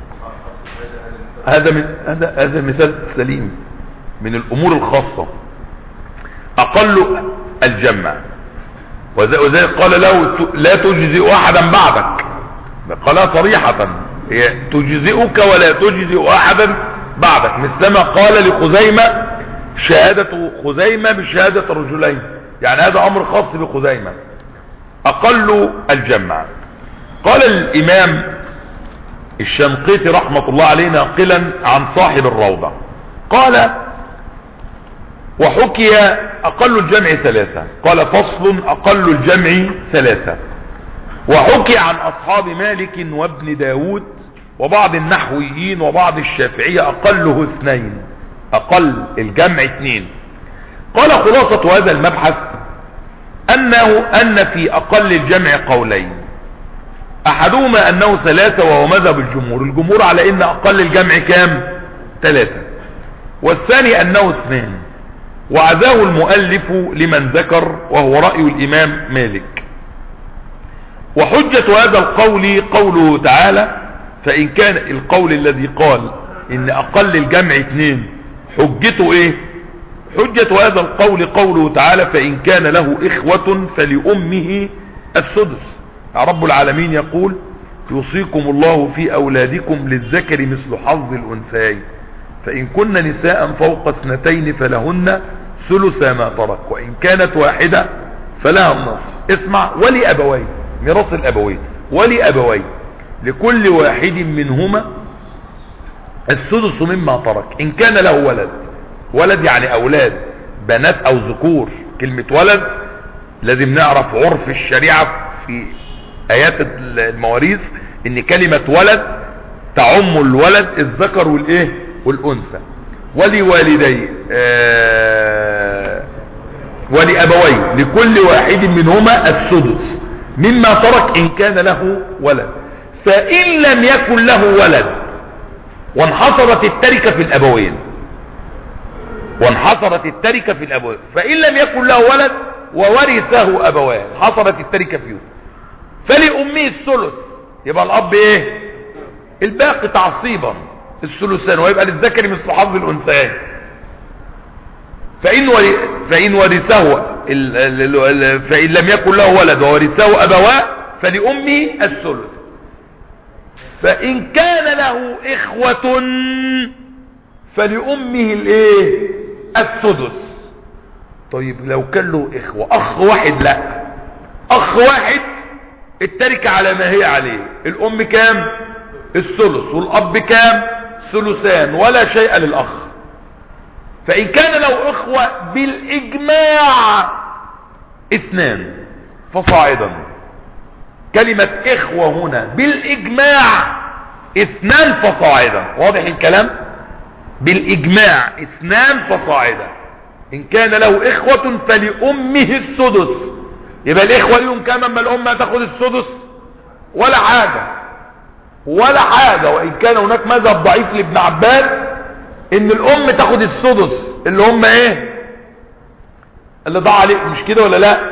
هذا من هذا هذا مثال سليم من الامور الخاصة. اقل الجمع، وذلك قال له: لا تجزئ احدا بعدك، قالها صريحة: تجزئك ولا تجزئ احدا بعدك، مثلما قال لخزيمة: شهادة خزيمة بشهادة رجلين، يعني هذا امر خاص بخزيمة. اقل الجمع. قال الامام الشنقيطي رحمة الله عليه ناقلا عن صاحب الروضة، قال: وحكي اقل الجمع ثلاثة. قال: فصل: اقل الجمع ثلاثة. وحكي عن اصحاب مالك وابن داود وبعض النحويين وبعض الشافعية اقله اثنين، اقل الجمع اثنين. قال: خلاصة هذا المبحث انه ان في اقل الجمع قولين، احدهما انه ثلاثة وهو مذهب الجمهور، الجمهور على ان اقل الجمع كام؟ ثلاثة. والثاني انه اثنان، وعزاه المؤلف لمن ذكر وهو رأي الامام مالك. وحجة هذا القول قوله تعالى: فإن كان القول الذي قال إن أقل الجمع اثنين حجته إيه؟ حجة هذا القول قوله تعالى: فإن كان له إخوة فلأمه السدس. رب العالمين يقول: يوصيكم الله في أولادكم للذكر مثل حظ الأنثيين، فإن كن نساء فوق اثنتين فلهن ثلث ما ترك، وإن كانت واحدة فلها النصف. اسمع، ولي أبوين، ميراث الأبوين، ولي أبوين لكل واحد منهما السدس مما ترك إن كان له ولد. ولد يعني أولاد، بنات أو ذكور. كلمة ولد لازم نعرف عرف الشريعة في آيات المواريث إن كلمة ولد تعم الولد الذكر والإيه والأنثى. ولوالدي آه ولأبوين لكل واحد منهما السدس مما ترك إن كان له ولد. فإن لم يكن له ولد وانحصرت التركة في الأبوين، وانحصرت التركة في الأبوين، فإن لم يكن له ولد وورثه أبوان، حصرت التركة فيه، فلأمه الثلث. يبقى الأب إيه؟ الباقي تعصيبا الثلثان، ويبقى للذكر مثل حظ الأنثيين. فإن فإن ورثه فإن لم يكن له ولد وورثه أبواه فلأمه الثلث. فإن كان له إخوة فلأمه الايه السدس. طيب لو كان له إخوة، أخ واحد، لا أخ واحد التركة على ما هي عليه، الأم كام؟ الثلث، والأب كام؟ ثلثان، ولا شيء للأخ. فإن كان له إخوة بالإجماع اثنان فصاعدا. كلمة إخوة هنا بالإجماع اثنان فصاعدا، واضح الكلام؟ بالإجماع اثنان فصاعدا. إن كان له إخوة فلأمه السدس. يبقى الإخوة لهم كام اما الأم تاخد السدس؟ ولا حاجة، ولا حاجة. وإن كان هناك مذهب ضعيف لابن عباس إن الأم تاخد السدس، اللي هم إيه؟ اللي ضاع عليه، مش كده ولا لا؟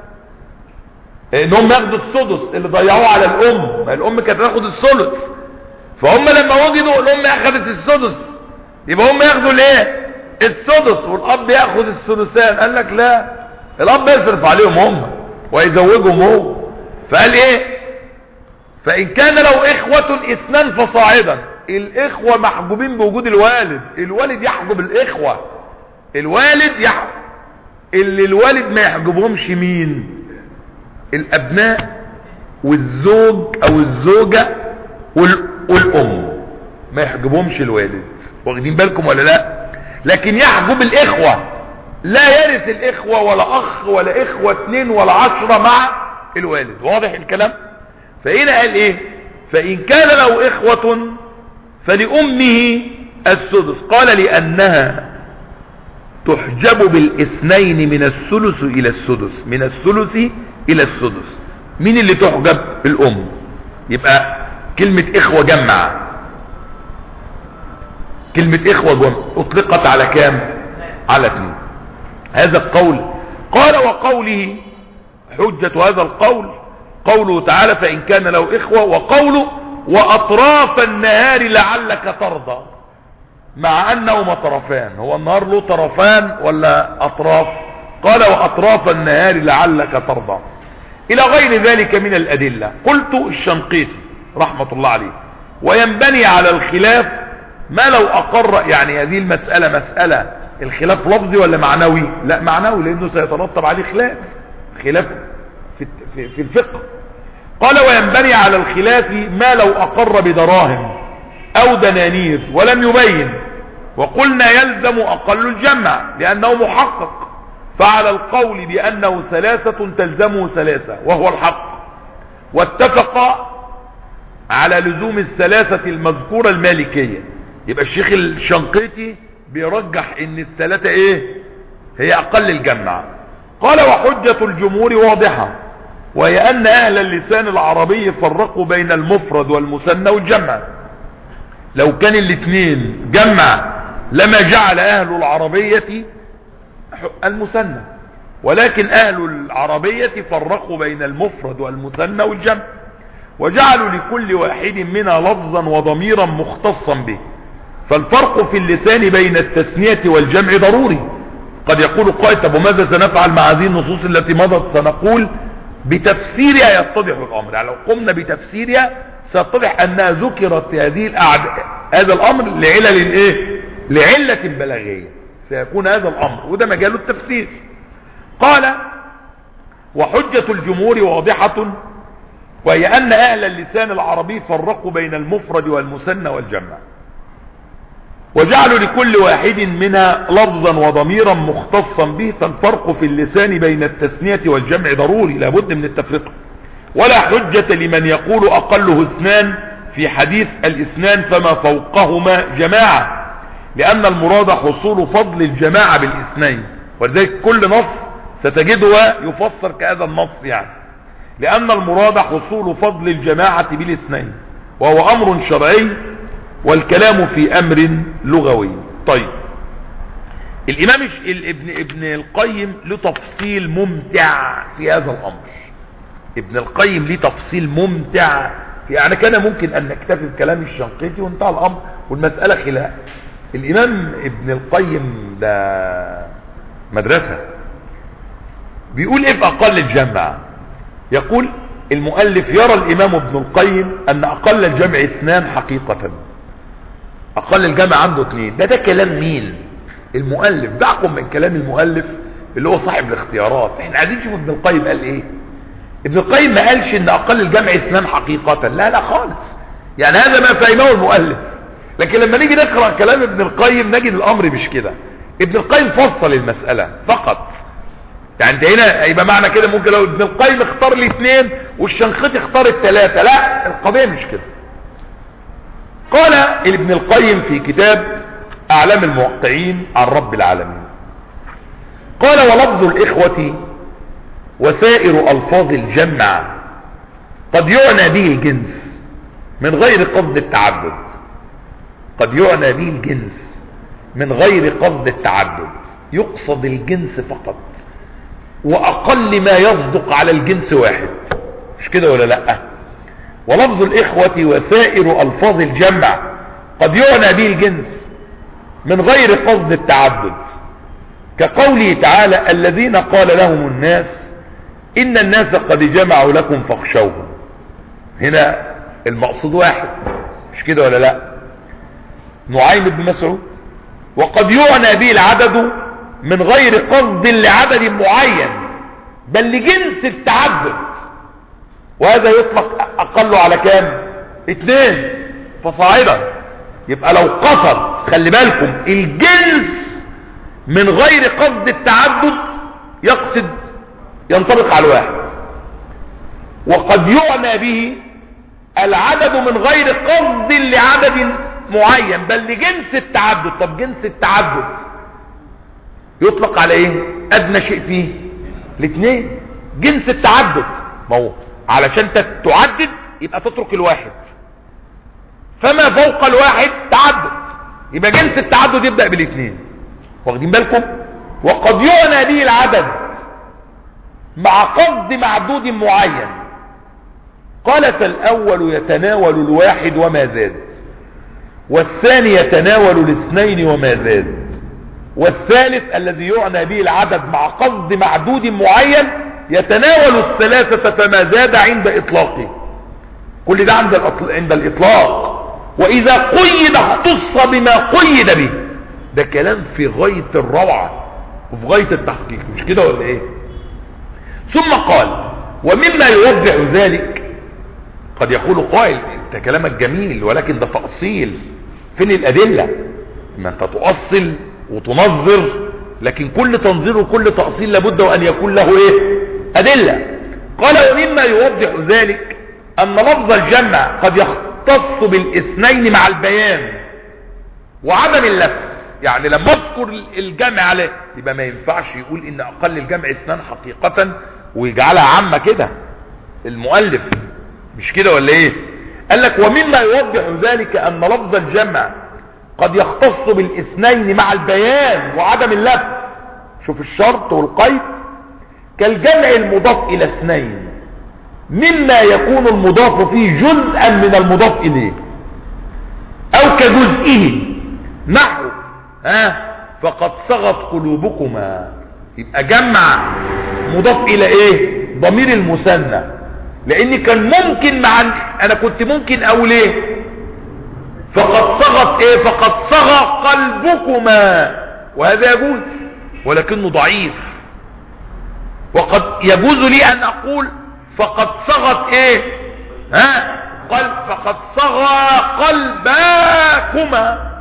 إن هم ياخدوا السدس اللي ضيعوه على الأم، ما الأم كانت تاخد الثلث، فهم لما وجدوا الأم أخذت السدس يبقى هم ياخدوا الايه؟ السدس، والاب ياخد الثلثان. قال لك لا، الاب يصرف عليهم هم ويزوجهم هو. فقال ايه؟ فان كان له اخوة اثنان فصاعدا. الاخوة محجوبين بوجود الوالد، الوالد يحجب الاخوة، الوالد يحجب. اللي الوالد ما يحجبهمش مين؟ الابناء والزوج او الزوجة والام، ما يحجبهمش الوالد. واخدين بالكم ولا لا؟ لكن يحجب الاخوة، لا يرث الاخوة ولا اخ ولا اخوة اتنين ولا عشرة مع الوالد. واضح الكلام؟ فهنا قال ايه؟ فان كان له اخوة فلأمه السدس. قال لأنها تحجب بالاثنين من الثلث الى السدس، من الثلث الى السدس. مين اللي تحجب؟ الام. يبقى كلمة اخوة جمع، كلمة اخوة جمع اطلقت على كام؟ على اثنين. هذا القول. قال وقوله حجة هذا القول قوله تعالى فإن كان له اخوة، وقوله واطراف النهار لعلك ترضى، مع انهما طرفان. هو النهار له طرفان ولا اطراف؟ قال واطراف النهار لعلك ترضى، الى غير ذلك من الادلة. قلت الشنقيطي رحمة الله عليه وينبني على الخلاف ما لو اقر، يعني هذه المسألة مسألة الخلاف لفظي ولا معنوي؟ لا معنوي، لانه سيترتب عليه خلاف، خلاف في, في, في الفقه. قال وينبني على الخلاف ما لو اقر بدراهم او دنانير ولم يبين، وقلنا يلزم اقل الجمع لانه محقق، فعلى القول بانه ثلاثة تلزمه ثلاثة وهو الحق. واتفق على لزوم الثلاثة المذكورة المالكية. يبقى الشيخ الشنقيطي بيرجح ان الثلاثة ايه؟ هي اقل الجمع. قال وحجة الجمهور واضحة، وهي ان اهل اللسان العربي فرقوا بين المفرد والمثنى والجمع. لو كان الاثنين جمع لما جعل اهل العربية المثنى، ولكن اهل العربية فرقوا بين المفرد والمثنى والجمع، وجعلوا لكل واحد منها لفظا وضميرا مختصا به. فالفرق في اللسان بين التثنية والجمع ضروري. قد يقول قائل طب وماذا سنفعل مع هذه النصوص التي مضت؟ سنقول بتفسيرها يتضح الامر. يعني لو قمنا بتفسيرها سيتضح انها ذكرت هذه الاعداء هذا الامر لعلل ايه؟ لعلة بلاغية، سيكون هذا الامر، وده مجال التفسير. قال وحجة الجمهور واضحة، وهي أن أهل اللسان العربي فرقوا بين المفرد والمثنى والجمع، وجعلوا لكل واحد منها لفظا وضميرا مختصا به، فالفرق في اللسان بين التثنية والجمع ضروري، لابد من التفرقة. ولا حجة لمن يقول أقله اثنان في حديث الاثنان فما فوقهما جماعة، لأن المراد حصول فضل الجماعة بالاثنين، ولذلك كل نص ستجده يفسر كهذا النص يعني، لأن المراد حصول فضل الجماعة بالاثنين، وهو أمر شرعي، والكلام في أمر لغوي. طيب، الإمام ابن, ابن القيم له تفصيل ممتع في هذا الأمر. ابن القيم له تفصيل ممتع في، يعني كان ممكن أن نكتفي بكلام الشنقيطي وانتهى الأمر والمسألة خلاف. الإمام ابن القيم ده مدرسة. بيقول إيه في أقل الجمع؟ يقول المؤلف: يرى الإمام ابن القيم أن أقل الجمع اثنان حقيقة. أقل الجمع عنده اثنين. ده ده كلام مين؟ المؤلف. دعكم من كلام المؤلف اللي هو صاحب الاختيارات. احنا عايزين نشوف ابن القيم قال ايه. ابن القيم ما قالش ان أقل الجمع اثنان حقيقة، لا لا خالص، يعني هذا ما فهمه المؤلف. لكن لما نيجي نقرأ كلام ابن القيم نجد الأمر مش كده. ابن القيم فصل المسألة فقط. يعني انت هنا يبقى معنى كده ممكن لو ابن القيم اختار الاثنين والشنقيطي اختار الثلاثة، لا، القضية مش كده. قال ابن القيم في كتاب أعلام الموقعين عن رب العالمين، قال: ولفظ الإخوة وسائر ألفاظ الجمع قد يعنى به الجنس من غير قصد التعدد. قد يعنى به الجنس من غير قصد التعدد، يقصد الجنس فقط، وأقل ما يصدق على الجنس واحد، مش كده ولا لأ؟ ولفظ الإخوة وسائر ألفاظ الجمع قد يعنى به الجنس من غير قصد التعدد، كقوله تعالى: الذين قال لهم الناس إن الناس قد جمعوا لكم فاخشوهم. هنا المقصود واحد، مش كده ولا لأ؟ نعيم بن مسعود. وقد يعنى به العدد من غير قصد لعدد معين، بل لجنس التعدد، وهذا يطلق أقل على كام؟ اثنين فصاعدا. يبقى لو قصد، خلي بالكم، الجنس من غير قصد التعدد يقصد ينطبق على الواحد. وقد يعنى به العدد من غير قصد لعدد معين، بل لجنس التعدد. طب جنس التعدد يطلق على ايه؟ ادنى شيء فيه الاثنين. جنس التعدد ما هو علشان تعدد يبقى تترك الواحد، فما فوق الواحد تعدد، يبقى جنس التعدد يبدأ بالاثنين. واخدين بالكم؟ وقد يعنى به العدد مع قصد معدود معين. قال: فالاول يتناول الواحد وما زاد، والثاني يتناول الاثنين وما زاد، والثالث الذي يعنى به العدد مع قصد معدود معين يتناول الثلاثة فما زاد عند إطلاقه. كل ده عند عند الإطلاق. وإذا قيد اختص بما قيد به. ده كلام في غاية الروعة وفي غاية التحقيق، مش كده ولا ايه؟ ثم قال: ومما يوضح ذلك، قد يقول قائل: انت كلامك جميل ولكن ده تأصيل، فين الأدلة؟ ما انت تؤصل وتنظر، لكن كل تنظير وكل تأصيل لابد وأن يكون له ايه؟ أدلة. قال: ومما يوضح ذلك أن لفظ الجمع قد يختص بالاثنين مع البيان وعدم اللبس. يعني لما اذكر الجمع عليه يبقى ما ينفعش يقول ان اقل الجمع اثنان حقيقة ويجعلها عامة كده المؤلف، مش كده ولا ايه؟ قال لك: ومما يوضح ذلك ان لفظ الجمع قد يختص بالاثنين مع البيان وعدم اللبس. شوف الشرط والقيد. كالجمع المضاف الى اثنين مما يكون المضاف فيه جزءا من المضاف اليه، او كجزئه، نحو ها فقد صغت قلوبكما. يبقى جمع مضاف الى ايه؟ ضمير المثنى. لان كان ممكن مع انا كنت ممكن اقول ايه؟ فقد صغت ايه؟ فقد صغى قلبكما، وهذا يجوز ولكنه ضعيف. وقد يجوز لي ان اقول فقد صغت ايه ها قلب فقد صغى قلباكما،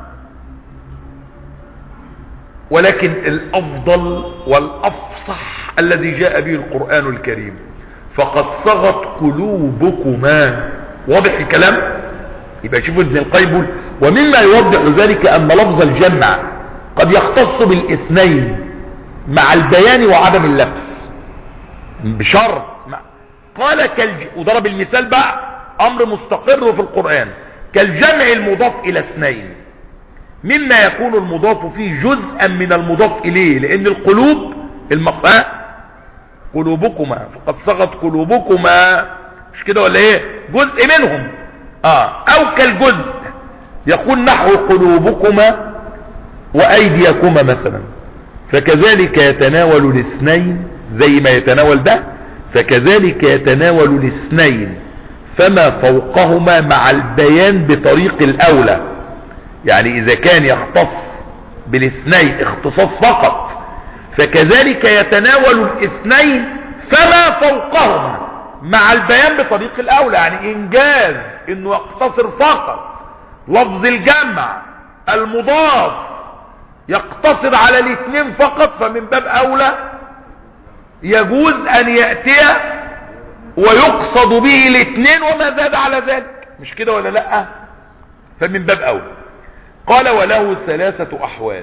ولكن الافضل والافصح الذي جاء به القرآن الكريم فقد صغت قلوبكما. واضح الكلام؟ يبقى شوفوا ابن القيم ومما يوضح ذلك ان لفظ الجمع قد يختص بالاثنين مع البيان وعدم اللبس بشرط. قال كالج... وضرب المثال بقى امر مستقر في القرآن كالجمع المضاف الى اثنين مما يكون المضاف فيه جزءا من المضاف اليه، لان القلوب المقفى قلوبكما فقد صغت قلوبكما مش كده ولا ايه؟ جزء منهم اه او كالجزء يكون نحو قلوبكما وايديكما مثلا، فكذلك يتناول الاثنين زي ما يتناول ده، فكذلك يتناول الاثنين فما فوقهما مع البيان بطريق الاولى. يعني اذا كان يختص بالاثنين اختصاص فقط فكذلك يتناول الاثنين فما فوقهما مع البيان بطريق الاولى. يعني انجاز انه يقتصر فقط لفظ الجمع المضاف يقتصر على الاثنين فقط، فمن باب اولى يجوز ان يأتي ويقصد به الاثنين وما زاد على ذلك، مش كده ولا لا؟ فمن باب اولى. قال وله ثلاثة احوال،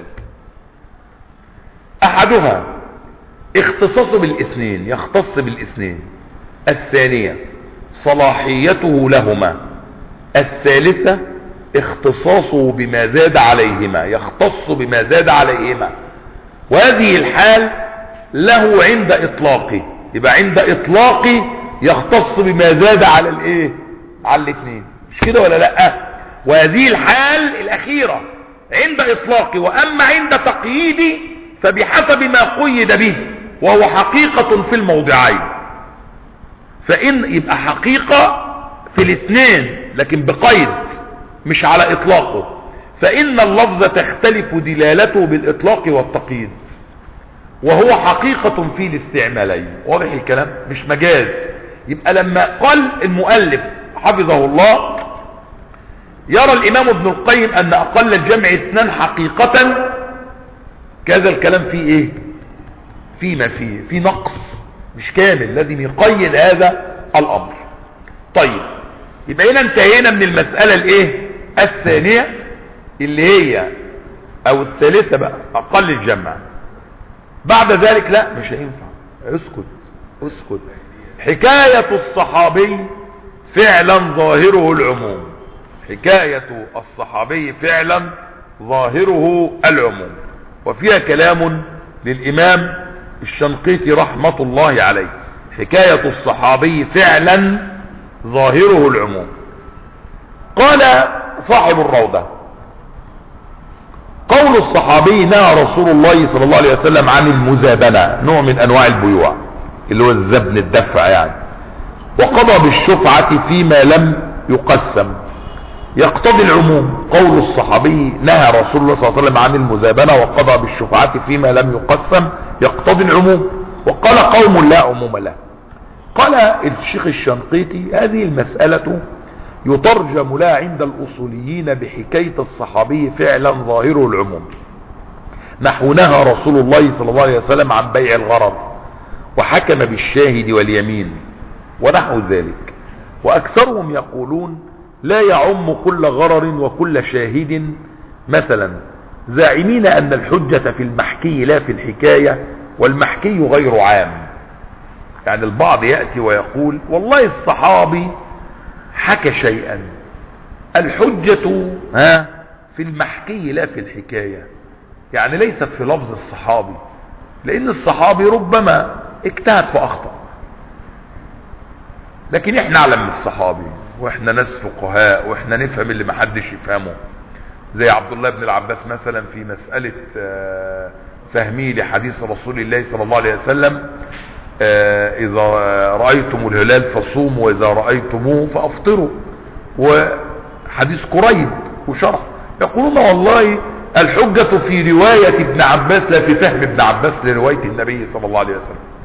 احدها اختصاصه بالاثنين يختص بالاثنين، الثانية صلاحيته لهما، الثالثة اختصاصه بما زاد عليهما يختص بما زاد عليهما. وهذه الحال له عند اطلاقه، يبقى عند اطلاقه يختص بما زاد على الايه على الاثنين، مش كده ولا لا؟ وهذه الحال الاخيرة عند اطلاقه. واما عند تقييده فبحسب ما قيد به وهو حقيقة في الموضعين. فان يبقى حقيقة في الاثنين لكن بقيد مش على اطلاقه، فان اللفظ تختلف دلالته بالاطلاق والتقييد وهو حقيقة في الاستعمالين. واضح الكلام؟ مش مجاز. يبقى لما قال المؤلف حفظه الله يرى الامام ابن القيم ان اقل الجمع اثنان حقيقة، كذا الكلام فيه ايه؟ فيما فيه في نقص مش كامل، لازم يقيد هذا الامر. طيب يبقى هنا انتهينا من المسألة الايه الثانية اللي هي او الثالثة بقى اقل الجمع. بعد ذلك لا مش هينفع، اسكت اسكت. حكاية الصحابي فعلا ظاهره العموم، حكاية الصحابي فعلا ظاهره العموم، وفيها كلام للامام الشنقيطي رحمة الله عليه. حكاية الصحابي فعلا ظاهره العموم. قال صاحب الروضة قول الصحابي نهى رسول الله صلى الله عليه وسلم عن المزابنة، نوع من انواع البيوع اللي هو الزبن الدفع يعني، وقضى بالشفعة فيما لم يقسم، يقتضي العموم. قول الصحابي نهى رسول الله صلى الله عليه وسلم عن المزابنة وقضى بالشفعة فيما لم يقسم يقتضي العموم. وقال قوم لا عموم له. قال الشيخ الشنقيطي هذه المسألة يترجم لها عند الأصوليين بحكاية الصحابي فعلا ظاهره العموم، نحو نهى رسول الله صلى الله عليه وسلم عن بيع الغرر وحكم بالشاهد واليمين ونحو ذلك. وأكثرهم يقولون لا يعم كل غرر وكل شاهد مثلا، زاعمين أن الحجة في المحكي لا في الحكاية، والمحكي غير عام. يعني البعض يأتي ويقول والله الصحابي حكى شيئا، الحجة ها في المحكي لا في الحكاية، يعني ليست في لفظ الصحابي، لأن الصحابي ربما اجتهد فأخطأ، لكن احنا نعلم من الصحابي واحنا ناس فقهاء واحنا نفهم اللي محدش يفهمه، زي عبد الله بن العباس مثلا في مسألة فهمي لحديث رسول الله صلى الله عليه وسلم اذا رأيتم الهلال فصوموا واذا رأيتموه فافطروا، وحديث قريب وشرح. يقولون والله الحجة في رواية ابن عباس لا في فهم ابن عباس لرواية النبي صلى الله عليه وسلم.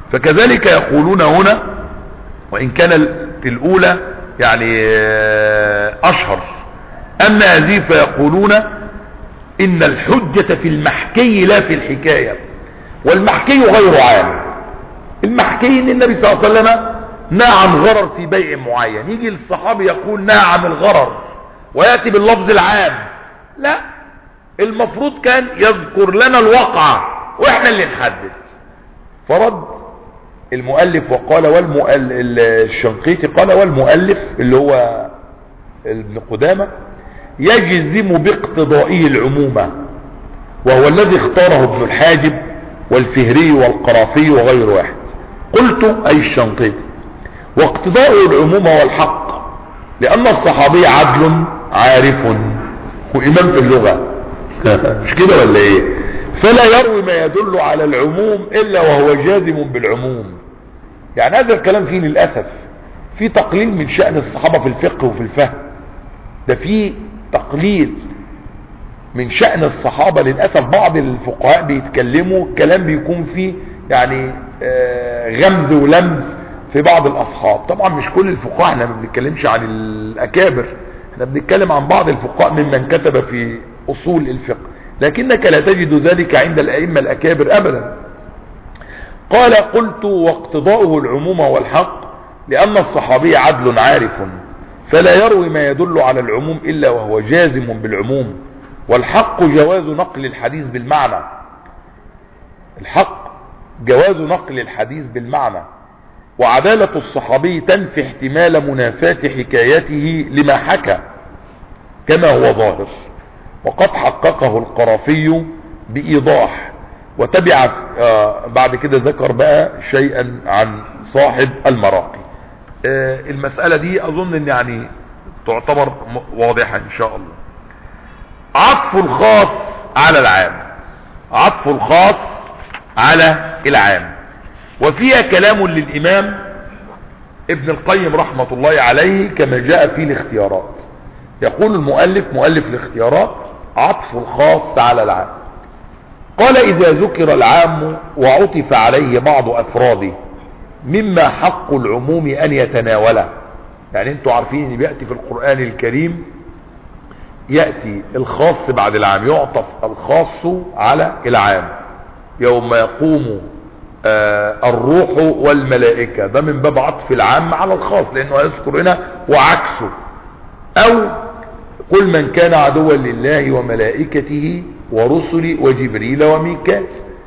فكذلك يقولون هنا، وإن كان الأولى يعني أشهر، أما هذه فيقولون إن الحجة في المحكي لا في الحكاية، والمحكي غير عام. المحكي إن النبي صلى الله عليه وسلم نهى عن غرر في بيع معين، يجي الصحابي يقول نهى عن الغرر ويأتي باللفظ العام، لا، المفروض كان يذكر لنا الواقع واحنا اللي نحدد. فرد المؤلف وقال والمؤلف الشنقيطي قال والمؤلف اللي هو ابن قدامة يجزم باقتضائه العمومة، وهو الذي اختاره ابن الحاجب والفهري والقرافي وغير واحد. قلت أي الشنقيطي واقتضاء العمومة والحق، لأن الصحابي عدل عارف وإمام في اللغة مش كده ولا ايه؟ فلا يروي ما يدل على العموم إلا وهو جازم بالعموم. يعني هذا الكلام فيه للأسف في تقليل من شأن الصحابة في الفقه وفي الفهم، ده فيه تقليل من شأن الصحابة للأسف. بعض الفقهاء بيتكلموا كلام بيكون فيه يعني غمز ولمز في بعض الأصحاب. طبعا مش كل الفقهاء، احنا ما بنتكلمش عن الأكابر، احنا بنتكلم عن بعض الفقهاء ممن كتب في أصول الفقه، لكنك لا تجد ذلك عند الأئمة الأكابر أبدا. قال قلت واقتضاؤه العموم والحق، لأن الصحابي عدل عارف فلا يروي ما يدل على العموم إلا وهو جازم بالعموم، والحق جواز نقل الحديث بالمعنى. الحق جواز نقل الحديث بالمعنى، وعدالة الصحابي تنفي احتمال منافاة حكايته لما حكى كما هو ظاهر، وقد حققه القرافي بإيضاح. وتبع آه بعد كده ذكر بقى شيئا عن صاحب المراقي. آه المسألة دي أظن ان يعني تعتبر واضحة ان شاء الله. عطف الخاص على العام، عطف الخاص على العام، وفيها كلام للإمام ابن القيم رحمة الله عليه كما جاء في الاختيارات. يقول المؤلف مؤلف الاختيارات عطف الخاص على العام. قال إذا ذكر العام وعطف عليه بعض أفراده مما حق العموم أن يتناوله. يعني انتوا عارفين ان بيأتي في القرآن الكريم يأتي الخاص بعد العام، يعطف الخاص على العام. يوم يقوم آه الروح والملائكة، ده من باب عطف العام على الخاص، لأنه يذكر هنا وعكسه. أو قل من كان عدوا لله وملائكته ورسله وجبريل وميكال.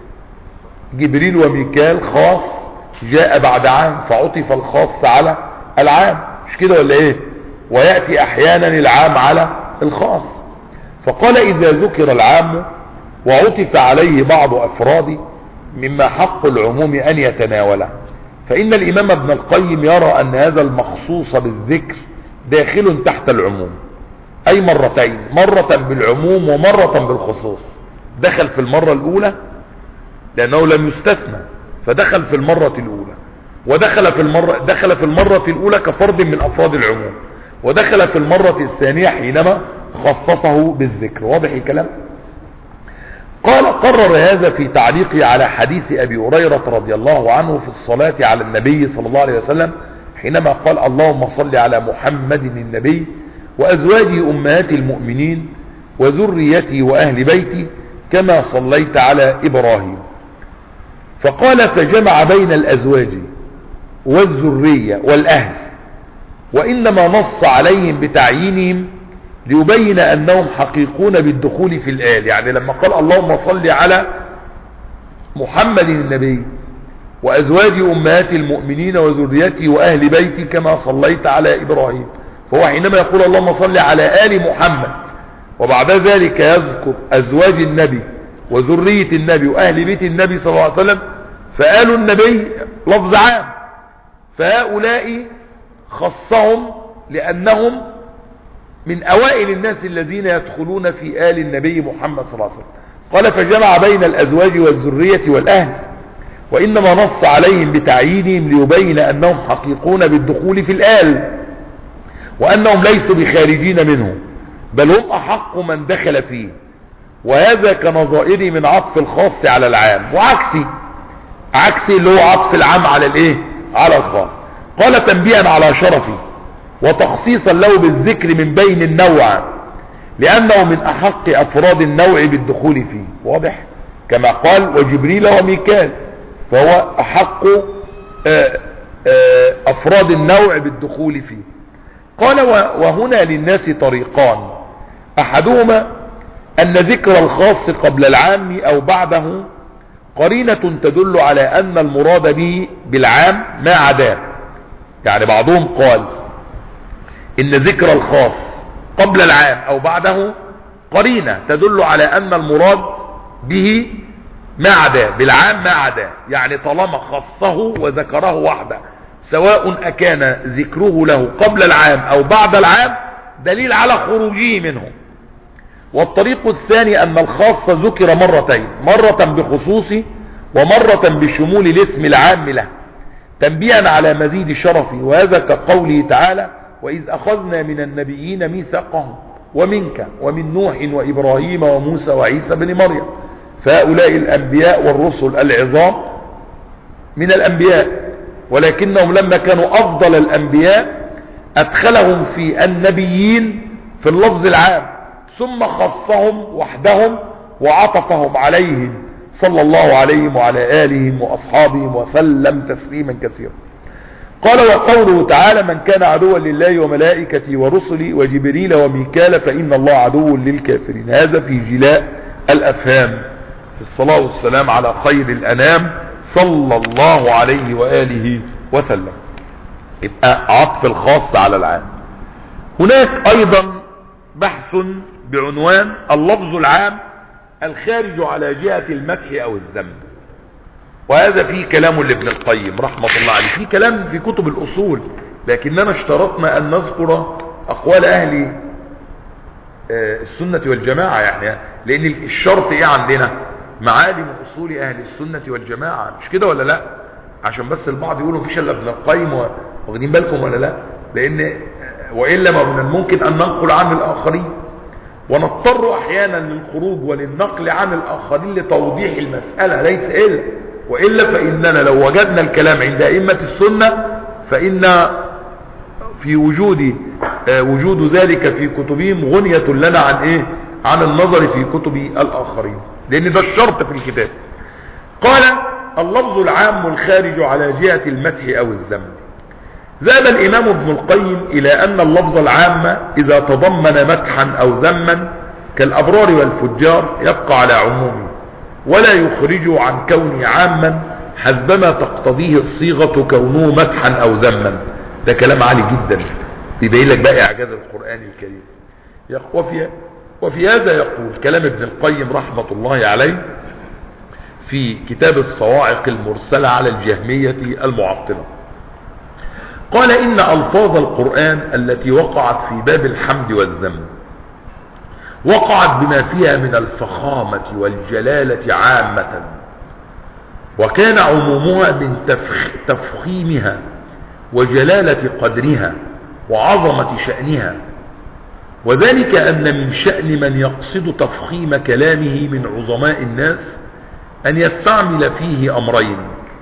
جبريل وميكال خاص جاء بعد عام، فعطف الخاص على العام، مش كده ولا ايه؟ ويأتي احيانا العام على الخاص. فقال إذا ذكر العام وعطف عليه بعض أفراده مما حق العموم أن يتناوله، فإن الإمام ابن القيم يرى أن هذا المخصوص بالذكر داخل تحت العموم، أي مرتين، مرة بالعموم ومرة بالخصوص. دخل في المرة الأولى لأنه لم يستثنى، فدخل في المرة الأولى، ودخل في المرة دخل في المرة الأولى كفرد من أفراد العموم، ودخل في المرة الثانية حينما خصصه بالذكر. واضح الكلام؟ قال قرر هذا في تعليقه على حديث أبي هريرة رضي الله عنه في الصلاة على النبي صلى الله عليه وسلم حينما قال اللهم صل على محمد النبي وأزواجه أمهات المؤمنين وذريته وأهل بيتي كما صليت على إبراهيم. فقال فجمع بين الأزواج والذرية والأهل، وإنما نص عليهم بتعيينهم ليبين أنهم حقيقون بالدخول في الآل. يعني لما قال اللهم صل على محمد النبي وأزواجه أمهات المؤمنين وذريته وأهل بيتي كما صليت على إبراهيم، فهو حينما يقول اللهم صل على آل محمد وبعد ذلك يذكر أزواج النبي وذرية النبي وأهل بيت النبي صلى الله عليه وسلم، فآل النبي لفظ عام، فهؤلاء خصهم لأنهم من أوائل الناس الذين يدخلون في آل النبي محمد صلى الله عليه وسلم. قال فجمع بين الأزواج والذرية والأهل، وإنما نص عليهم بتعيينهم ليبين أنهم حقيقون بالدخول في الآل، وأنهم ليسوا بخارجين منه، بل هم أحق من دخل فيه. وهذا كنظائري من عطف الخاص على العام، وعكسي عكسي اللي هو عطف العام على الايه على الخاص. قال تنبيها على شرفه وتخصيصا له بالذكر من بين النوع لانه من احق افراد النوع بالدخول فيه. واضح؟ كما قال وجبريل وميكال، فهو احق افراد النوع بالدخول فيه. قال وهنا للناس طريقان، احدهما ان ذكر الخاص قبل العام او بعده قرينة تدل على ان المراد به بالعام ما عداه. يعني بعضهم قال ان ذكر الخاص قبل العام او بعده قرينة تدل على ان المراد به ما عداه، بالعام ما عداه، يعني طالما خصه وذكره وحده سواء أكان ذكره له قبل العام أو بعد العام دليل على خروجه منه. والطريق الثاني أن الخاص ذكر مرتين، مرة بخصوصه ومرة بشمول الاسم العام له تنبيها على مزيد شرفه، وهذا كقوله تعالى وإذ أخذنا من النبيين ميثاقهم ومنك ومن نوح وإبراهيم وموسى وعيسى بن مريم، فهؤلاء الأنبياء والرسل العظام من الأنبياء، ولكنهم لما كانوا أفضل الأنبياء أدخلهم في النبيين في اللفظ العام ثم خصهم وحدهم وعطفهم عليهم صلى الله عليهم وعلى آلهم وأصحابهم وسلم تسليما كثيرا. قال وقوله تعالى من كان عدوا لله وملائكته ورسله وجبريل وميكال فإن الله عدو للكافرين. هذا في جلاء الأفهام في الصلاة والسلام على خير الأنام صلى الله عليه وآله وسلم. يبقى عطف الخاص على العام. هناك أيضا بحث بعنوان اللفظ العام الخارج على جهة المدح أو الذم، وهذا فيه كلام لابن القيم رحمة الله عليه، فيه كلام في كتب الأصول، لكننا اشترطنا أن نذكر أقوال أهل السنة والجماعة، يعني لأن الشرط إيه عندنا؟ معالم أصول أهل السنة والجماعة، مش كده ولا لا؟ عشان بس البعض يقولوا فيش إلا ابن القيم، واخدين بالكم ولا لا؟ لأن وإلا ما من الممكن أن ننقل عن الآخرين، ونضطر أحيانا للخروج وللنقل عن الآخرين لتوضيح المسألة، ليس إلا وإلا فإننا لو وجدنا الكلام عند أئمة السنة فإن في وجود آه وجود ذلك في كتبهم غنية لنا عن إيه؟ عن النظر في كتب الآخرين، لأن ده الشرط في الكتاب. قال اللفظ العام الخارج على جهة المدح أو الذم. ذهب الإمام ابن القيم إلى أن اللفظ العام إذا تضمن مدحا أو ذما كالأبرار والفجار يبقى على عمومه ولا يخرج عن كونه عاما حسبما تقتضيه الصيغة كونه مدحا أو ذما. ده كلام عالي جدا بيبين لك بقى إعجاز القرآن الكريم. وفي, وفي هذا يقول كلام ابن القيم رحمة الله عليه في كتاب الصواعق المرسلة على الجهمية المعطلة. قال إن ألفاظ القرآن التي وقعت في باب الحمد والذم وقعت بما فيها من الفخامة والجلالة عامة، وكان عمومها من تفخ تفخيمها وجلالة قدرها وعظمة شأنها، وذلك أن من شأن من يقصد تفخيم كلامه من عظماء الناس أن يستعمل فيه أمرين،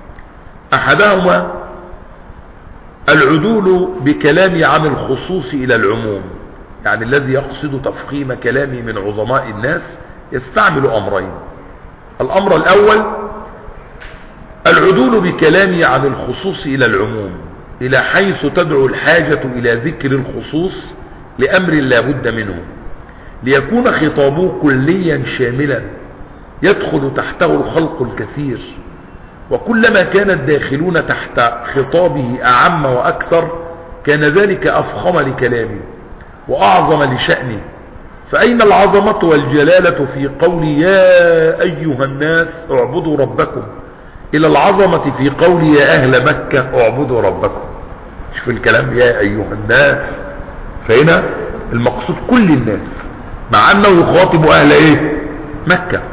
أحدهما العدول بكلام عن الخصوص إلى العموم، يعني الذي يقصد تفخيم كلامه من عظماء الناس يستعمل أمرين. الأمر الأول العدول بكلامه عن الخصوص إلى العموم، إلى حيث تدعو الحاجة إلى ذكر الخصوص لأمر لا بد منه، ليكون خطابه كليا شاملا يدخل تحته الخلق الكثير، وكلما كان الداخلون تحت خطابه أعم وأكثر كان ذلك أفخم لكلامه وأعظم لشأنه. فأين العظمة والجلالة في قول يا أيها الناس اعبدوا ربكم إلى العظمة في قول يا أهل مكة اعبدوا ربكم؟ شوف الكلام يا أيها الناس، فهنا المقصود كل الناس مع أنه يخاطب أهل إيه؟ مكة.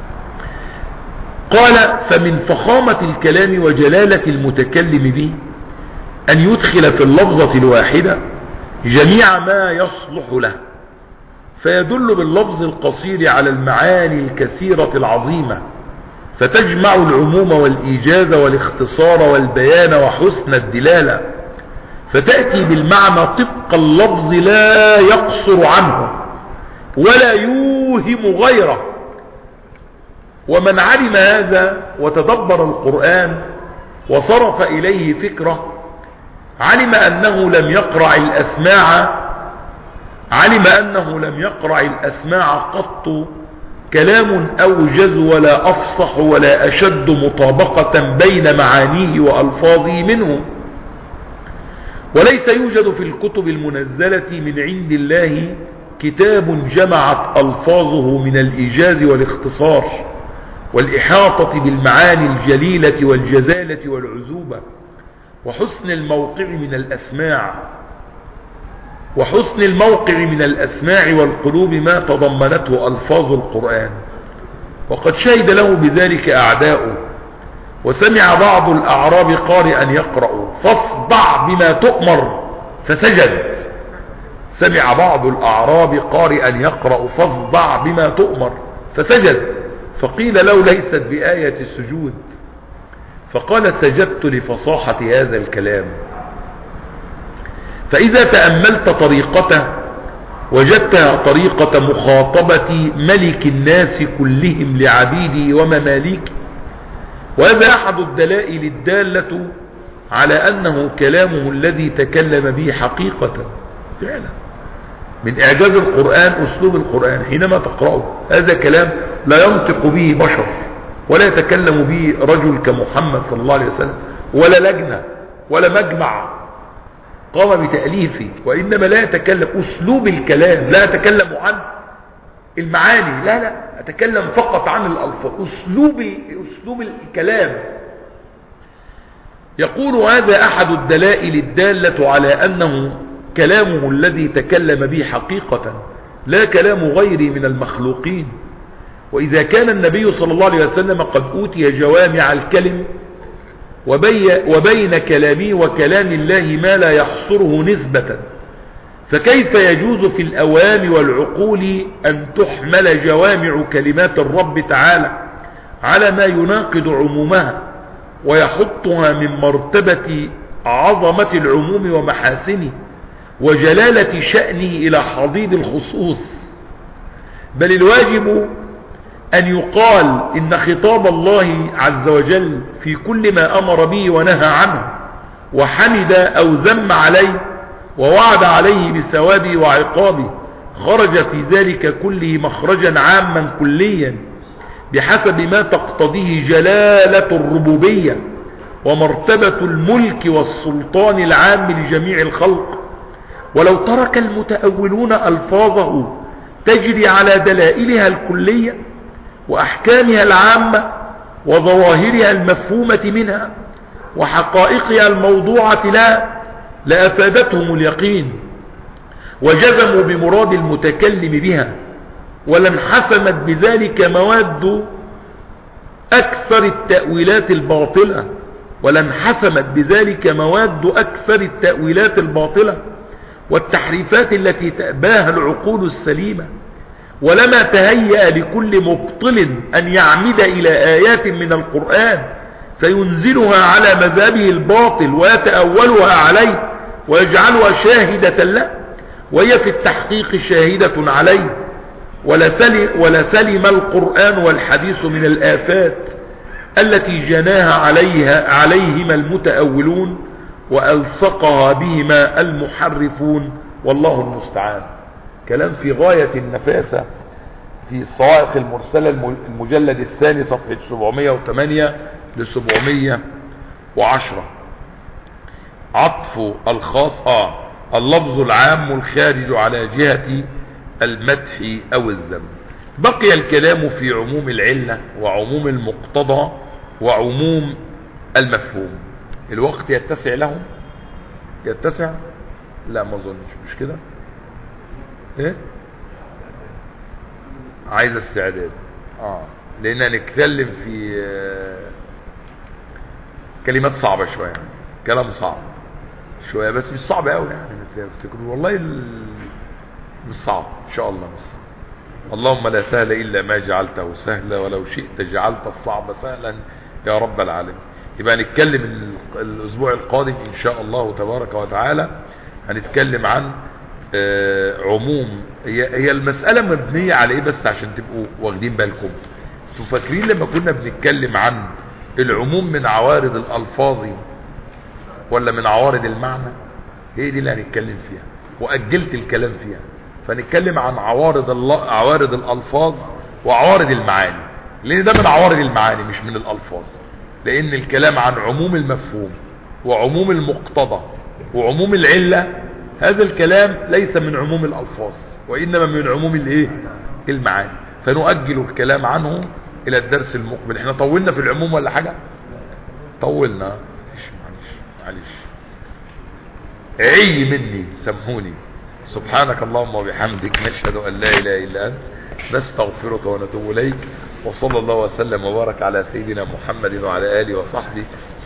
قال فمن فخامة الكلام وجلالة المتكلم به أن يدخل في اللفظة الواحدة جميع ما يصلح له، فيدل باللفظ القصير على المعاني الكثيرة العظيمة، فتجمع العموم والإيجاز والاختصار والبيان وحسن الدلالة، فتأتي بالمعنى طبق اللفظ لا يقصر عنه ولا يوهم غيره. ومن علم هذا وتدبر القرآن وصرف إليه فكره علم أنه لم يقرع الأسماع علم أنه لم يقرع الأسماع قط كلام أوجز ولا أفصح ولا أشد مطابقة بين معانيه وألفاظه منه. وليس يوجد في الكتب المنزلة من عند الله كتاب جمعت ألفاظه من الإيجاز والاختصار والإحاطة بالمعاني الجليلة والجزالة والعذوبة وحسن الموقع من الأسماع وحسن الموقع من الأسماع والقلوب ما تضمنته ألفاظ القرآن. وقد شهد له بذلك أعداؤه. وسمع بعض الأعراب قارئا يقرأ فاصدع بما تؤمر فسجد. سمع بعض الأعراب قارئا يقرأ فاصدع بما تؤمر فسجد، فقيل له ليست بآية السجود، فقال سجدت لفصاحة هذا الكلام. فإذا تأملت طريقته وجدتها طريقة مخاطبة ملك الناس كلهم لعبيده ومماليك، وهذا أحد الدلائل الدالة على أنه كلامه الذي تكلم به حقيقة فعلا. من إعجاز القرآن أسلوب القرآن حينما تقرأه، هذا كلام لا ينطق به بشر ولا يتكلم به رجل كمحمد صلى الله عليه وسلم ولا لجنة ولا مجمع قام بتأليفه، وإنما لا يتكلم أسلوب الكلام، لا يتكلم عن المعاني، لا لا أتكلم فقط عن الألفاظ، أسلوب أسلوب الكلام. يقول هذا أحد الدلائل الدالة على أنه كلامه الذي تكلم به حقيقة لا كلام غيري من المخلوقين. وإذا كان النبي صلى الله عليه وسلم قد أوتي جوامع الكلم وبي وبين كلامه وكلام الله ما لا يحصره نسبة، فكيف يجوز في الأوام والعقول أن تحمل جوامع كلمات الرب تعالى على ما يناقض عمومها ويحطها من مرتبة عظمة العموم ومحاسنه وجلالة شأنه إلى حضيض الخصوص؟ بل الواجب أن يقال إن خطاب الله عز وجل في كل ما أمر به ونهى عنه وحمد أو ذم عليه ووعد عليه بثوابه وعقابه خرج في ذلك كله مخرجا عاما كليا بحسب ما تقتضيه جلالة الربوبية ومرتبة الملك والسلطان العام لجميع الخلق. ولو ترك المتأولون ألفاظه تجري على دلائلها الكلية وأحكامها العامة وظواهرها المفهومة منها وحقائقها الموضوعة لها لأفادتهم اليقين وجزموا بمراد المتكلم بها، ولانحسمت بذلك مواد أكثر التأويلات الباطلة ولانحسمت بذلك مواد أكثر التأويلات الباطلة والتحريفات التي تأباها العقول السليمة. ولما تهيأ لكل مبطل أن يعمد إلى آيات من القرآن فينزلها على مذهبه الباطل ويتأولها عليه ويجعلها شاهدة له وهي في التحقيق شاهدة عليه. ولسلم, ولسلم القرآن والحديث من الآفات التي جناها عليها عليهما المتأولون وألصقها بهما المحرفون، والله المستعان. كلام في غاية النفاسة في الصواعق المرسلة المجلد الثاني صفحة سبعمائة وثمانية ل سبعمائة وعشرة. عطف الخاص آه اللفظ العام الخارج على جهة المدح أو الذم. بقي الكلام في عموم العلة وعموم المقتضى وعموم المفهوم. الوقت يتسع لهم؟ يتسع؟ لا ما اظنش، مش كده؟ ايه؟ عايز استعداد اه لان نتكلم في آه كلمات صعبة شوية، كلام صعب شوية بس مش صعب قوي يعني، تفتكروا والله ال... مش صعب ان شاء الله، مش صعب اللهم لا سهل إلا ما جعلته سهلا ولو شئت جعلت الصعب سهلا يا رب العالمين. يبقى هنتكلم الأسبوع القادم إن شاء الله تبارك وتعالى، هنتكلم عن عموم. هي هي المسألة مبنية على إيه بس عشان تبقوا واخدين بالكم؟ انتوا فاكرين لما كنا بنتكلم عن العموم من عوارض الألفاظ ولا من عوارض المعنى؟ هي دي اللي هنتكلم فيها، وأجلت الكلام فيها. فنتكلم عن عوارض الله، عوارض الألفاظ وعوارض المعاني، لأن ده من عوارض المعاني مش من الألفاظ. لأن الكلام عن عموم المفهوم وعموم المقتضى وعموم العلة، هذا الكلام ليس من عموم الألفاظ وإنما من عموم الايه؟ المعاني. فنؤجل الكلام عنه إلى الدرس المقبل. احنا طولنا في العموم ولا حاجة؟ طولنا، معلش معلش عي مني، سامحوني. سبحانك اللهم وبحمدك، نشهد أن لا إله إلا أنت، نستغفرك ونتوب إليك. وصلى الله وسلم وبارك على سيدنا محمد وعلى آله وصحبه